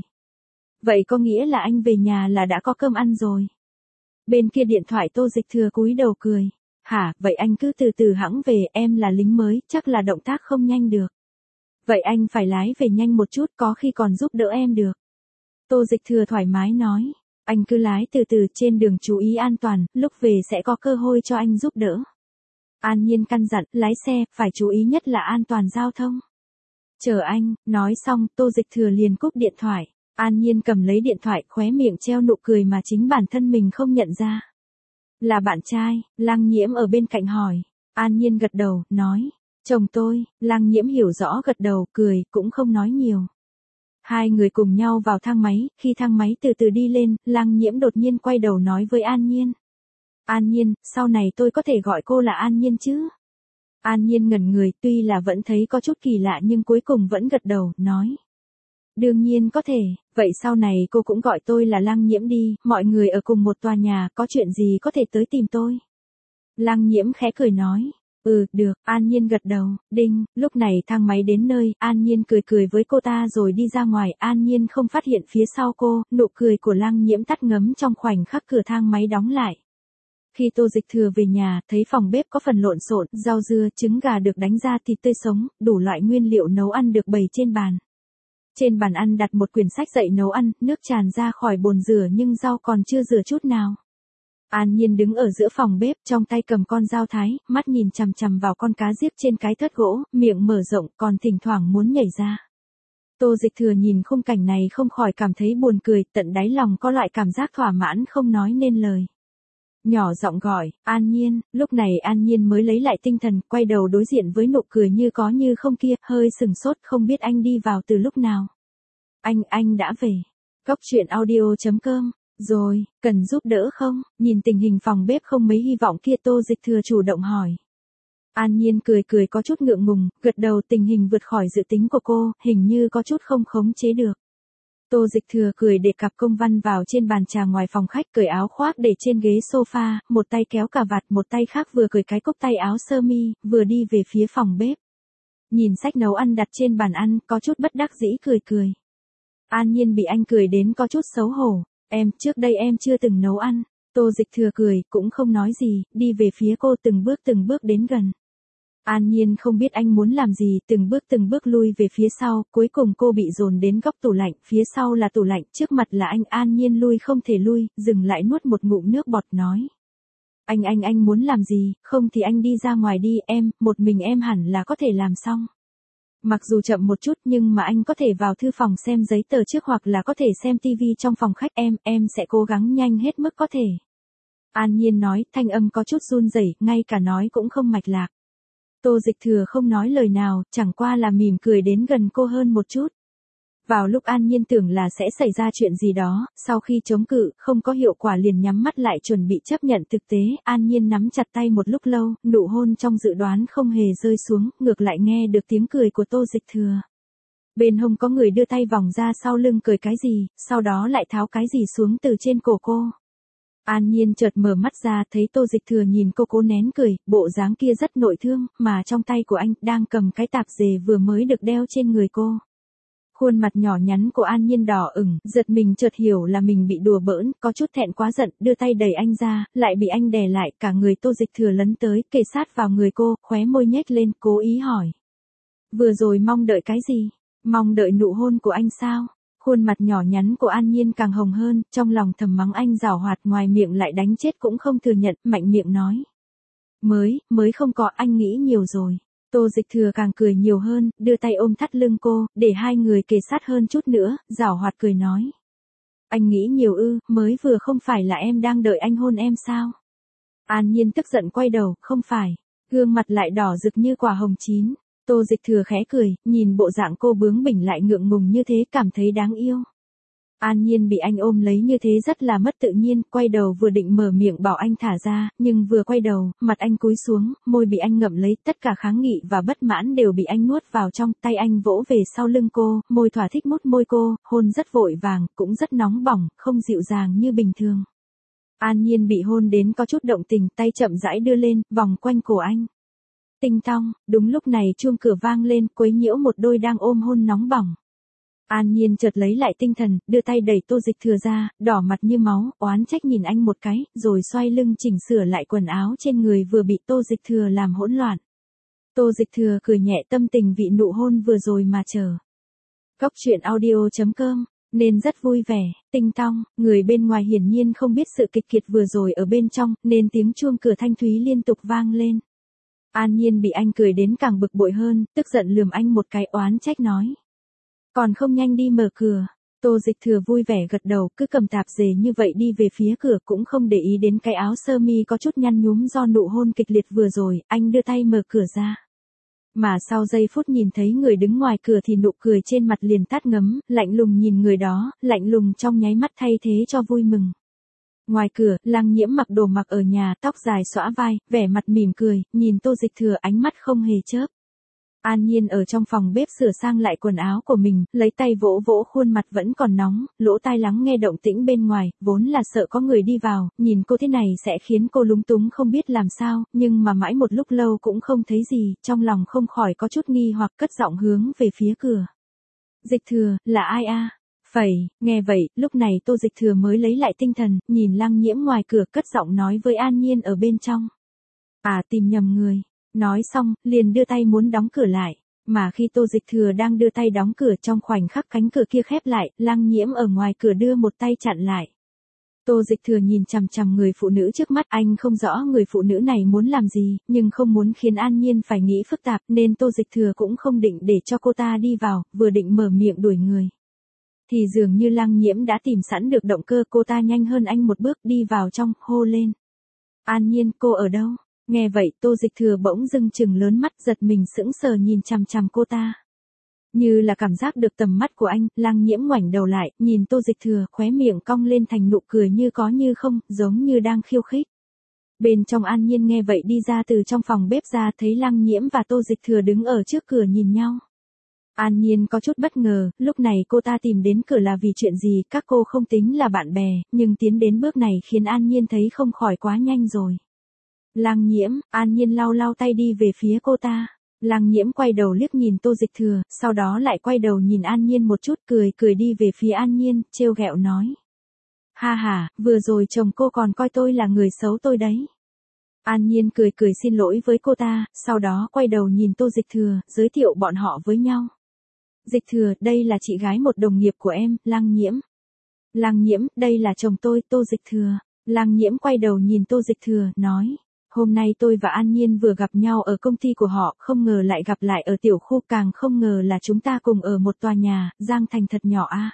Vậy có nghĩa là anh về nhà là đã có cơm ăn rồi. Bên kia điện thoại Tô Dịch Thừa cúi đầu cười. Hả, vậy anh cứ từ từ hẵng về, em là lính mới, chắc là động tác không nhanh được. Vậy anh phải lái về nhanh một chút, có khi còn giúp đỡ em được. Tô Dịch Thừa thoải mái nói. Anh cứ lái từ từ, trên đường chú ý an toàn, lúc về sẽ có cơ hội cho anh giúp đỡ. An Nhiên căn dặn, lái xe, phải chú ý nhất là an toàn giao thông. Chờ anh, nói xong, Tô Dịch Thừa liền cúp điện thoại. An Nhiên cầm lấy điện thoại, khóe miệng treo nụ cười mà chính bản thân mình không nhận ra. Là bạn trai, Lăng Nhiễm ở bên cạnh hỏi. An Nhiên gật đầu, nói. Chồng tôi, Lăng Nhiễm hiểu rõ gật đầu, cười, cũng không nói nhiều. Hai người cùng nhau vào thang máy, khi thang máy từ từ đi lên, Lăng Nhiễm đột nhiên quay đầu nói với An Nhiên. An Nhiên, sau này tôi có thể gọi cô là An Nhiên chứ? An Nhiên ngẩn người, tuy là vẫn thấy có chút kỳ lạ nhưng cuối cùng vẫn gật đầu, nói. Đương nhiên có thể, vậy sau này cô cũng gọi tôi là Lăng Nhiễm đi, mọi người ở cùng một tòa nhà, có chuyện gì có thể tới tìm tôi. Lăng Nhiễm khẽ cười nói. Ừ, được, An Nhiên gật đầu, đinh, lúc này thang máy đến nơi, An Nhiên cười cười với cô ta rồi đi ra ngoài, An Nhiên không phát hiện phía sau cô, nụ cười của Lăng Nhiễm tắt ngấm trong khoảnh khắc cửa thang máy đóng lại. Khi Tô Dịch Thừa về nhà, thấy phòng bếp có phần lộn xộn, rau dưa, trứng gà được đánh ra, thịt tươi sống, đủ loại nguyên liệu nấu ăn được bày trên bàn. Trên bàn ăn đặt một quyển sách dạy nấu ăn, nước tràn ra khỏi bồn rửa nhưng rau còn chưa rửa chút nào. An Nhiên đứng ở giữa phòng bếp, trong tay cầm con dao thái, mắt nhìn chằm chằm vào con cá giết trên cái thớt gỗ, miệng mở rộng, còn thỉnh thoảng muốn nhảy ra. Tô Dịch Thừa nhìn khung cảnh này không khỏi cảm thấy buồn cười, tận đáy lòng có loại cảm giác thỏa mãn không nói nên lời. Nhỏ giọng gọi, An Nhiên, lúc này An Nhiên mới lấy lại tinh thần, quay đầu đối diện với nụ cười như có như không kia, hơi sừng sốt, không biết anh đi vào từ lúc nào. Anh, anh đã về. Cốc truyện audio chấm com. Rồi, cần giúp đỡ không? Nhìn tình hình phòng bếp không mấy hy vọng kia, Tô Dịch Thừa chủ động hỏi. An Nhiên cười cười có chút ngượng ngùng, gật đầu, tình hình vượt khỏi dự tính của cô, hình như có chút không khống chế được. Tô Dịch Thừa cười để cặp công văn vào trên bàn trà ngoài phòng khách, cởi áo khoác để trên ghế sofa, một tay kéo cà vạt, một tay khác vừa cởi cái cúc tay áo sơ mi, vừa đi về phía phòng bếp. Nhìn sách nấu ăn đặt trên bàn ăn, có chút bất đắc dĩ cười cười. An Nhiên bị anh cười đến có chút xấu hổ. Em, trước đây em chưa từng nấu ăn. Tô Dịch Thừa cười, cũng không nói gì, đi về phía cô từng bước từng bước đến gần. An Nhiên không biết anh muốn làm gì, từng bước từng bước lui về phía sau, cuối cùng cô bị dồn đến góc tủ lạnh, phía sau là tủ lạnh, trước mặt là anh. An Nhiên lui không thể lui, dừng lại nuốt một ngụm nước bọt nói. Anh anh anh muốn làm gì, không thì anh đi ra ngoài đi, em, một mình em hẳn là có thể làm xong. Mặc dù chậm một chút nhưng mà anh có thể vào thư phòng xem giấy tờ trước hoặc là có thể xem tivi trong phòng khách, em, em sẽ cố gắng nhanh hết mức có thể. An Nhiên nói, thanh âm có chút run rẩy, ngay cả nói cũng không mạch lạc. Tô Dịch Thừa không nói lời nào, chẳng qua là mỉm cười đến gần cô hơn một chút. Vào lúc An Nhiên tưởng là sẽ xảy ra chuyện gì đó, sau khi chống cự, không có hiệu quả liền nhắm mắt lại chuẩn bị chấp nhận thực tế, An Nhiên nắm chặt tay một lúc lâu, nụ hôn trong dự đoán không hề rơi xuống, ngược lại nghe được tiếng cười của Tô Dịch Thừa. Bên hông có người đưa tay vòng ra sau lưng cười cái gì, sau đó lại tháo cái gì xuống từ trên cổ cô. An Nhiên chợt mở mắt ra thấy Tô Dịch Thừa nhìn cô cố nén cười, bộ dáng kia rất nội thương, mà trong tay của anh đang cầm cái tạp dề vừa mới được đeo trên người cô. Khuôn mặt nhỏ nhắn của An Nhiên đỏ ửng, giật mình chợt hiểu là mình bị đùa bỡn, có chút thẹn quá giận, đưa tay đẩy anh ra, lại bị anh đè lại, cả người Tô Dịch Thừa lấn tới, kề sát vào người cô, khóe môi nhếch lên, cố ý hỏi. Vừa rồi mong đợi cái gì? Mong đợi nụ hôn của anh sao? Khuôn mặt nhỏ nhắn của An Nhiên càng hồng hơn, trong lòng thầm mắng anh giảo hoạt, ngoài miệng lại đánh chết cũng không thừa nhận, mạnh miệng nói. Mới, mới không có, anh nghĩ nhiều rồi. Tô Dịch Thừa càng cười nhiều hơn, đưa tay ôm thắt lưng cô, để hai người kề sát hơn chút nữa, giảo hoạt cười nói. Anh nghĩ nhiều ư, mới vừa không phải là em đang đợi anh hôn em sao? An Nhiên tức giận quay đầu, không phải. Gương mặt lại đỏ rực như quả hồng chín. Tô Dịch Thừa khẽ cười, nhìn bộ dạng cô bướng bỉnh lại ngượng ngùng như thế cảm thấy đáng yêu. An Nhiên bị anh ôm lấy như thế rất là mất tự nhiên, quay đầu vừa định mở miệng bảo anh thả ra, nhưng vừa quay đầu, mặt anh cúi xuống, môi bị anh ngậm lấy, tất cả kháng nghị và bất mãn đều bị anh nuốt vào trong, tay anh vỗ về sau lưng cô, môi thỏa thích mút môi cô, hôn rất vội vàng, cũng rất nóng bỏng, không dịu dàng như bình thường. An Nhiên bị hôn đến có chút động tình, tay chậm rãi đưa lên, vòng quanh cổ anh. Tinh tong, đúng lúc này chuông cửa vang lên, quấy nhiễu một đôi đang ôm hôn nóng bỏng. An Nhiên chợt lấy lại tinh thần, đưa tay đẩy Tô Dịch Thừa ra, đỏ mặt như máu, oán trách nhìn anh một cái, rồi xoay lưng chỉnh sửa lại quần áo trên người vừa bị Tô Dịch Thừa làm hỗn loạn. Tô Dịch Thừa cười nhẹ, tâm tình vị nụ hôn vừa rồi mà chờ. Cốc truyện audio chấm com, nên rất vui vẻ, tinh tong, người bên ngoài hiển nhiên không biết sự kịch kiệt vừa rồi ở bên trong, nên tiếng chuông cửa thanh thúy liên tục vang lên. An Nhiên bị anh cười đến càng bực bội hơn, tức giận lườm anh một cái, oán trách nói. Còn không nhanh đi mở cửa. Tô Dịch Thừa vui vẻ gật đầu, cứ cầm tạp dề như vậy đi về phía cửa, cũng không để ý đến cái áo sơ mi có chút nhăn nhúm do nụ hôn kịch liệt vừa rồi, anh đưa tay mở cửa ra. Mà sau giây phút nhìn thấy người đứng ngoài cửa thì nụ cười trên mặt liền tắt ngấm, lạnh lùng nhìn người đó, lạnh lùng trong nháy mắt thay thế cho vui mừng. Ngoài cửa, Lăng Nhiễm mặc đồ mặc ở nhà, tóc dài xõa vai, vẻ mặt mỉm cười, nhìn Tô Dịch Thừa ánh mắt không hề chớp. An Nhiên ở trong phòng bếp sửa sang lại quần áo của mình, lấy tay vỗ vỗ khuôn mặt vẫn còn nóng, lỗ tai lắng nghe động tĩnh bên ngoài, vốn là sợ có người đi vào, nhìn cô thế này sẽ khiến cô lúng túng không biết làm sao, nhưng mà mãi một lúc lâu cũng không thấy gì, trong lòng không khỏi có chút nghi hoặc cất giọng hướng về phía cửa. Dịch Thừa, là ai a? Phẩy, nghe vậy, lúc này Tô Dịch Thừa mới lấy lại tinh thần, nhìn Lăng Nhiễm ngoài cửa cất giọng nói với An Nhiên ở bên trong. À, tìm nhầm người. Nói xong, liền đưa tay muốn đóng cửa lại, mà khi Tô Dịch Thừa đang đưa tay đóng cửa trong khoảnh khắc cánh cửa kia khép lại, Lăng Nhiễm ở ngoài cửa đưa một tay chặn lại. Tô Dịch Thừa nhìn chằm chằm người phụ nữ trước mắt, anh không rõ người phụ nữ này muốn làm gì, nhưng không muốn khiến An Nhiên phải nghĩ phức tạp, nên Tô Dịch Thừa cũng không định để cho cô ta đi vào, vừa định mở miệng đuổi người. Thì dường như Lăng Nhiễm đã tìm sẵn được động cơ, cô ta nhanh hơn anh một bước đi vào trong, hô lên. An Nhiên, cô ở đâu? Nghe vậy, Tô Dịch Thừa bỗng dưng chừng lớn mắt, giật mình sững sờ nhìn chằm chằm cô ta. Như là cảm giác được tầm mắt của anh, Lăng Nhiễm ngoảnh đầu lại, nhìn Tô Dịch Thừa, khóe miệng cong lên thành nụ cười như có như không, giống như đang khiêu khích. Bên trong An Nhiên nghe vậy đi ra từ trong phòng bếp ra, thấy Lăng Nhiễm và Tô Dịch Thừa đứng ở trước cửa nhìn nhau. An Nhiên có chút bất ngờ, lúc này cô ta tìm đến cửa là vì chuyện gì, các cô không tính là bạn bè, nhưng tiến đến bước này khiến An Nhiên thấy không khỏi quá nhanh rồi. Lăng Nhiễm, An Nhiên lau lau tay đi về phía cô ta. Lăng Nhiễm quay đầu liếc nhìn Tô Dịch Thừa, sau đó lại quay đầu nhìn An Nhiên một chút, cười cười đi về phía An Nhiên, trêu ghẹo nói. Ha ha, vừa rồi chồng cô còn coi tôi là người xấu tôi đấy. An Nhiên cười cười xin lỗi với cô ta, sau đó quay đầu nhìn Tô Dịch Thừa, giới thiệu bọn họ với nhau. Dịch Thừa, đây là chị gái một đồng nghiệp của em, Lăng Nhiễm. Lăng Nhiễm, đây là chồng tôi, Tô Dịch Thừa. Lăng Nhiễm quay đầu nhìn Tô Dịch Thừa, nói. Hôm nay tôi và An Nhiên vừa gặp nhau ở công ty của họ, không ngờ lại gặp lại ở tiểu khu, càng không ngờ là chúng ta cùng ở một tòa nhà, Giang Thành thật nhỏ a. À.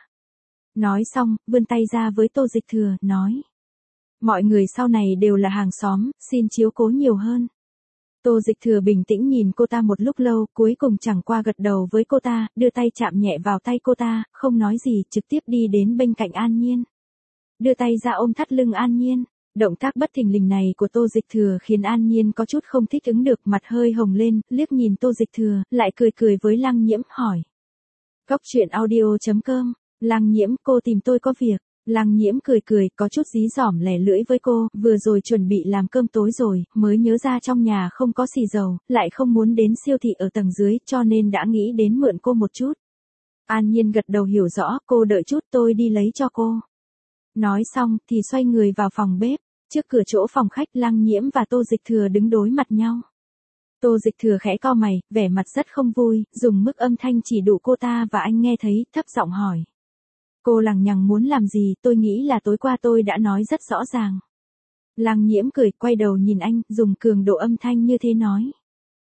Nói xong, vươn tay ra với Tô Dịch Thừa, nói. Mọi người sau này đều là hàng xóm, xin chiếu cố nhiều hơn. Tô Dịch Thừa bình tĩnh nhìn cô ta một lúc lâu, cuối cùng chẳng qua gật đầu với cô ta, đưa tay chạm nhẹ vào tay cô ta, không nói gì, trực tiếp đi đến bên cạnh An Nhiên. Đưa tay ra ôm thắt lưng An Nhiên. Động tác bất thình lình này của Tô Dịch Thừa khiến An Nhiên có chút không thích ứng được, mặt hơi hồng lên, liếc nhìn Tô Dịch Thừa, lại cười cười với Lăng Nhiễm, hỏi. Cốc truyện audio chấm com, Lăng Nhiễm, cô tìm tôi có việc. Lăng Nhiễm cười cười, có chút dí dỏm lẻ lưỡi với cô, vừa rồi chuẩn bị làm cơm tối rồi, mới nhớ ra trong nhà không có xì dầu, lại không muốn đến siêu thị ở tầng dưới, cho nên đã nghĩ đến mượn cô một chút. An Nhiên gật đầu hiểu rõ, cô đợi chút tôi đi lấy cho cô. Nói xong, thì xoay người vào phòng bếp, trước cửa chỗ phòng khách Lăng Nhiễm và Tô Dịch Thừa đứng đối mặt nhau. Tô Dịch Thừa khẽ cau mày, vẻ mặt rất không vui, dùng mức âm thanh chỉ đủ cô ta và anh nghe thấy, thấp giọng hỏi. Cô lằng nhằng muốn làm gì, tôi nghĩ là tối qua tôi đã nói rất rõ ràng. Lăng Nhiễm cười, quay đầu nhìn anh, dùng cường độ âm thanh như thế nói.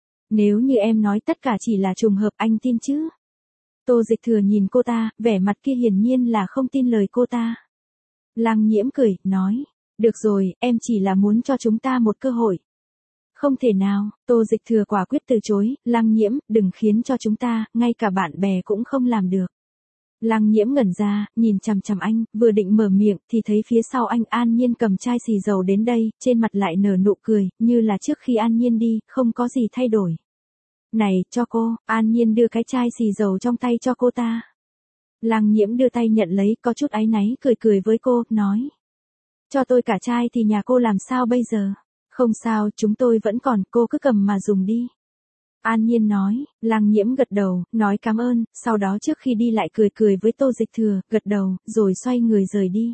Nếu như em nói tất cả chỉ là trùng hợp anh tin chứ? Tô Dịch Thừa nhìn cô ta, vẻ mặt kia hiển nhiên là không tin lời cô ta. Lăng Nhiễm cười, nói. Được rồi, em chỉ là muốn cho chúng ta một cơ hội. Không thể nào, Tô Dịch Thừa quả quyết từ chối, Lăng Nhiễm, đừng khiến cho chúng ta, ngay cả bạn bè cũng không làm được. Lăng Nhiễm ngẩn ra, nhìn chằm chằm anh, vừa định mở miệng, thì thấy phía sau anh An Nhiên cầm chai xì dầu đến đây, trên mặt lại nở nụ cười, như là trước khi An Nhiên đi, không có gì thay đổi. Này, cho cô, An Nhiên đưa cái chai xì dầu trong tay cho cô ta. Lăng Nhiễm đưa tay nhận lấy, có chút áy náy, cười cười với cô, nói. Cho tôi cả chai thì nhà cô làm sao bây giờ? Không sao, chúng tôi vẫn còn, cô cứ cầm mà dùng đi. An Nhiên nói, Lăng Nhiễm gật đầu, nói cảm ơn, sau đó trước khi đi lại cười cười với Tô Dịch Thừa, gật đầu, rồi xoay người rời đi.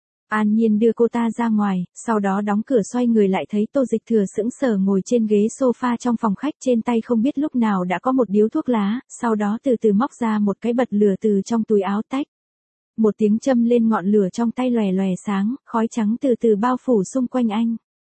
An Nhiên đưa cô ta ra ngoài, sau đó đóng cửa xoay người lại thấy Tô Dịch Thừa sững sờ ngồi trên ghế sofa trong phòng khách, trên tay không biết lúc nào đã có một điếu thuốc lá, sau đó từ từ móc ra một cái bật lửa từ trong túi áo tách. Một tiếng châm lên ngọn lửa trong tay lòe lòe sáng, khói trắng từ từ bao phủ xung quanh anh.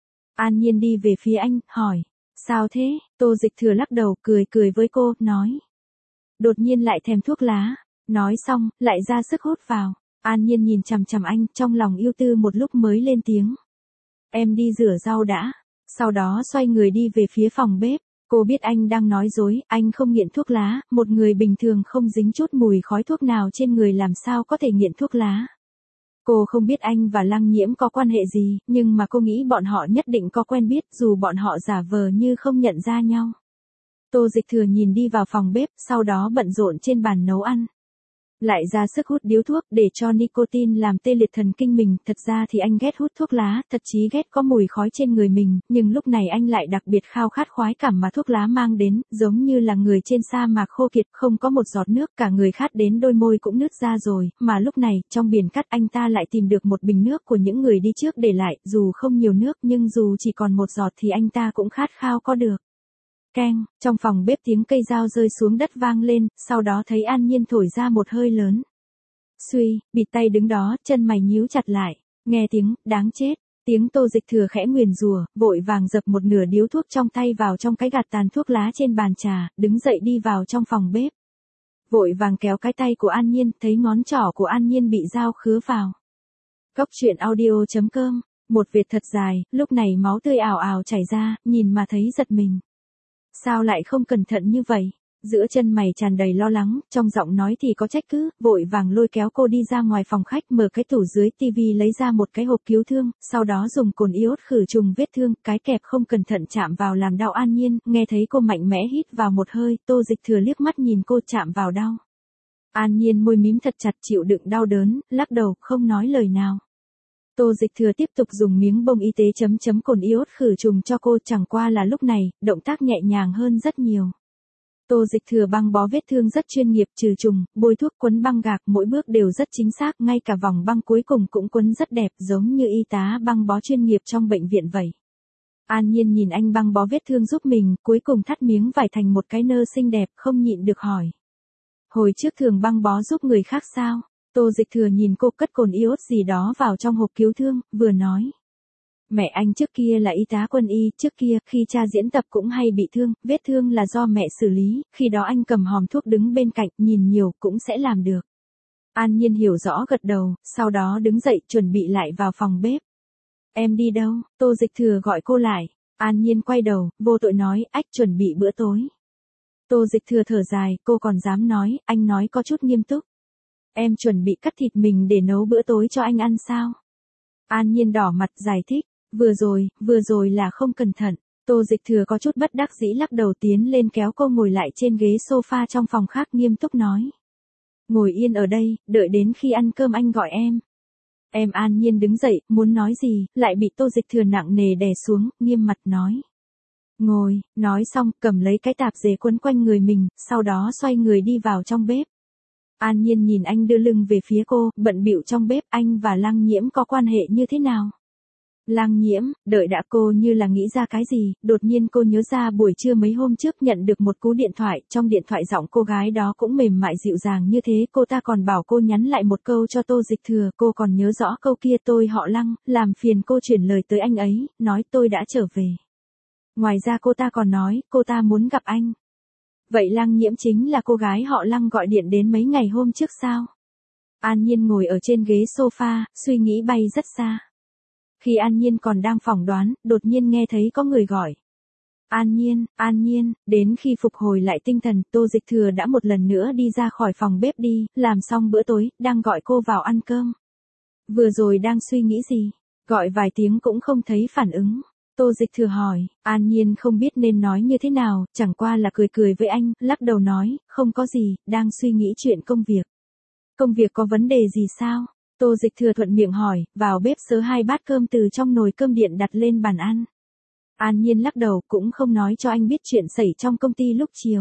An Nhiên đi về phía anh, hỏi. Sao thế? Tô Dịch Thừa lắc đầu, cười cười với cô, nói. Đột nhiên lại thèm thuốc lá. Nói xong, lại ra sức hút vào. An Nhiên nhìn chằm chằm anh, trong lòng yêu tư một lúc mới lên tiếng. Em đi rửa rau đã. Sau đó xoay người đi về phía phòng bếp. Cô biết anh đang nói dối, anh không nghiện thuốc lá, một người bình thường không dính chút mùi khói thuốc nào trên người làm sao có thể nghiện thuốc lá. Cô không biết anh và Lăng Nhiễm có quan hệ gì, nhưng mà cô nghĩ bọn họ nhất định có quen biết, dù bọn họ giả vờ như không nhận ra nhau. Tô Dịch Thừa nhìn đi vào phòng bếp, sau đó bận rộn trên bàn nấu ăn. Lại ra sức hút điếu thuốc để cho nicotine làm tê liệt thần kinh mình, thật ra thì anh ghét hút thuốc lá, thật chí ghét có mùi khói trên người mình, nhưng lúc này anh lại đặc biệt khao khát khoái cảm mà thuốc lá mang đến, giống như là người trên sa mạc khô kiệt, không có một giọt nước, cả người khát đến đôi môi cũng nứt ra rồi, mà lúc này, trong biển cát anh ta lại tìm được một bình nước của những người đi trước để lại, dù không nhiều nước nhưng dù chỉ còn một giọt thì anh ta cũng khát khao có được. Keng, trong phòng bếp tiếng cây dao rơi xuống đất vang lên, sau đó thấy An Nhiên thổi ra một hơi lớn. Suy, bịt tay đứng đó, chân mày nhíu chặt lại, nghe tiếng, đáng chết, tiếng Tô Dịch Thừa khẽ nguyền rủa, vội vàng dập một nửa điếu thuốc trong tay vào trong cái gạt tàn thuốc lá trên bàn trà, đứng dậy đi vào trong phòng bếp. Vội vàng kéo cái tay của An Nhiên, thấy ngón trỏ của An Nhiên bị dao khứa vào. Cốc truyện audio chấm com, một Việt thật dài, lúc này máu tươi ào ào chảy ra, nhìn mà thấy giật mình. Sao lại không cẩn thận như vậy? Giữa chân mày tràn đầy lo lắng, trong giọng nói thì có trách cứ, vội vàng lôi kéo cô đi ra ngoài phòng khách, mở cái tủ dưới tivi lấy ra một cái hộp cứu thương, sau đó dùng cồn iốt khử trùng vết thương, cái kẹp không cẩn thận chạm vào làm đau An Nhiên, nghe thấy cô mạnh mẽ hít vào một hơi, Tô Dịch Thừa liếc mắt nhìn cô chạm vào đau. An Nhiên môi mím thật chặt chịu đựng đau đớn, lắc đầu, không nói lời nào. Tô Dịch Thừa tiếp tục dùng miếng bông y tế chấm chấm cồn iốt khử trùng cho cô, chẳng qua là lúc này, động tác nhẹ nhàng hơn rất nhiều. Tô Dịch Thừa băng bó vết thương rất chuyên nghiệp, trừ trùng, bôi thuốc, quấn băng gạc, mỗi bước đều rất chính xác, ngay cả vòng băng cuối cùng cũng quấn rất đẹp, giống như y tá băng bó chuyên nghiệp trong bệnh viện vậy. An Nhiên nhìn anh băng bó vết thương giúp mình, cuối cùng thắt miếng vải thành một cái nơ xinh đẹp, không nhịn được hỏi. Hồi trước thường băng bó giúp người khác sao? Tô Dịch Thừa nhìn cô cất cồn iốt gì đó vào trong hộp cứu thương, vừa nói. Mẹ anh trước kia là y tá quân y, trước kia, khi cha diễn tập cũng hay bị thương, vết thương là do mẹ xử lý, khi đó anh cầm hòm thuốc đứng bên cạnh, nhìn nhiều, cũng sẽ làm được. An Nhiên hiểu rõ gật đầu, sau đó đứng dậy, chuẩn bị lại vào phòng bếp. Em đi đâu? Tô Dịch Thừa gọi cô lại. An Nhiên quay đầu, vô tội nói, ách chuẩn bị bữa tối. Tô Dịch Thừa thở dài, cô còn dám nói, anh nói có chút nghiêm túc. Em chuẩn bị cắt thịt mình để nấu bữa tối cho anh ăn sao? An Nhiên đỏ mặt giải thích, vừa rồi, vừa rồi là không cẩn thận. Tô Dịch Thừa có chút bất đắc dĩ lắc đầu tiến lên kéo cô ngồi lại trên ghế sofa trong phòng khác, nghiêm túc nói. Ngồi yên ở đây, đợi đến khi ăn cơm anh gọi em. Em An Nhiên đứng dậy, muốn nói gì, lại bị Tô Dịch Thừa nặng nề đè xuống, nghiêm mặt nói. Ngồi, nói xong, cầm lấy cái tạp dề quấn quanh người mình, sau đó xoay người đi vào trong bếp. An Nhiên nhìn anh đưa lưng về phía cô, bận bịu trong bếp, anh và Lăng Nhiễm có quan hệ như thế nào? Lăng Nhiễm, đợi đã, cô như là nghĩ ra cái gì, đột nhiên cô nhớ ra buổi trưa mấy hôm trước nhận được một cú điện thoại, trong điện thoại giọng cô gái đó cũng mềm mại dịu dàng như thế, cô ta còn bảo cô nhắn lại một câu cho Tô Dịch Thừa, cô còn nhớ rõ câu kia, tôi họ Lăng, làm phiền cô chuyển lời tới anh ấy, nói tôi đã trở về. Ngoài ra cô ta còn nói, cô ta muốn gặp anh. Vậy Lăng Nhiễm chính là cô gái họ Lăng gọi điện đến mấy ngày hôm trước sao? An Nhiên ngồi ở trên ghế sofa, suy nghĩ bay rất xa. Khi An Nhiên còn đang phỏng đoán, đột nhiên nghe thấy có người gọi. An Nhiên, An Nhiên, đến khi phục hồi lại tinh thần, Tô Dịch Thừa đã một lần nữa đi ra khỏi phòng bếp đi, làm xong bữa tối, đang gọi cô vào ăn cơm. Vừa rồi đang suy nghĩ gì? Gọi vài tiếng cũng không thấy phản ứng. Tô Dịch Thừa hỏi, An Nhiên không biết nên nói như thế nào, chẳng qua là cười cười với anh, lắc đầu nói, không có gì, đang suy nghĩ chuyện công việc. Công việc có vấn đề gì sao? Tô Dịch Thừa thuận miệng hỏi, vào bếp sớ hai bát cơm từ trong nồi cơm điện đặt lên bàn ăn. An Nhiên lắc đầu, cũng không nói cho anh biết chuyện xảy trong công ty lúc chiều.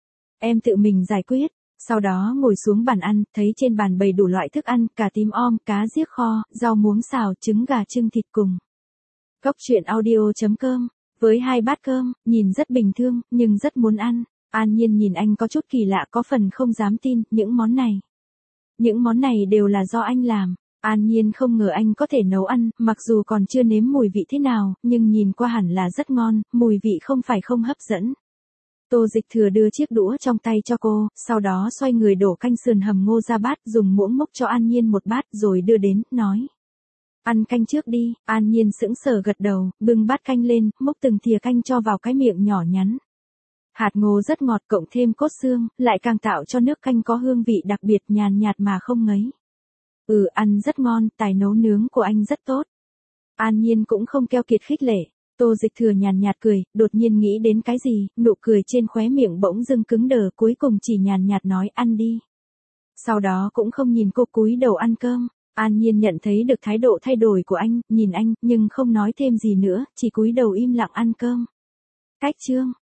Em tự mình giải quyết. Sau đó ngồi xuống bàn ăn, thấy trên bàn bày đủ loại thức ăn, cà tím om, cá giết kho, rau muống xào, trứng gà trưng thịt cùng. Cốc truyện audio chấm com, với hai bát cơm, nhìn rất bình thường, nhưng rất muốn ăn. An Nhiên nhìn anh có chút kỳ lạ, có phần không dám tin, những món này. Những món này đều là do anh làm. An Nhiên không ngờ anh có thể nấu ăn, mặc dù còn chưa nếm mùi vị thế nào, nhưng nhìn qua hẳn là rất ngon, mùi vị không phải không hấp dẫn. Tô Dịch Thừa đưa chiếc đũa trong tay cho cô, sau đó xoay người đổ canh sườn hầm ngô ra bát, dùng muỗng múc cho An Nhiên một bát rồi đưa đến, nói. Ăn canh trước đi. An Nhiên sững sờ gật đầu, bưng bát canh lên, múc từng thìa canh cho vào cái miệng nhỏ nhắn. Hạt ngô rất ngọt cộng thêm cốt xương, lại càng tạo cho nước canh có hương vị đặc biệt nhàn nhạt mà không ngấy. Ừ, ăn rất ngon, tài nấu nướng của anh rất tốt. An Nhiên cũng không keo kiệt khích lệ. Tô Dịch Thừa nhàn nhạt cười, đột nhiên nghĩ đến cái gì, nụ cười trên khóe miệng bỗng dưng cứng đờ, cuối cùng chỉ nhàn nhạt nói ăn đi. Sau đó cũng không nhìn cô cúi đầu ăn cơm. An Nhiên nhận thấy được thái độ thay đổi của anh, nhìn anh, nhưng không nói thêm gì nữa, chỉ cúi đầu im lặng ăn cơm. Cách chương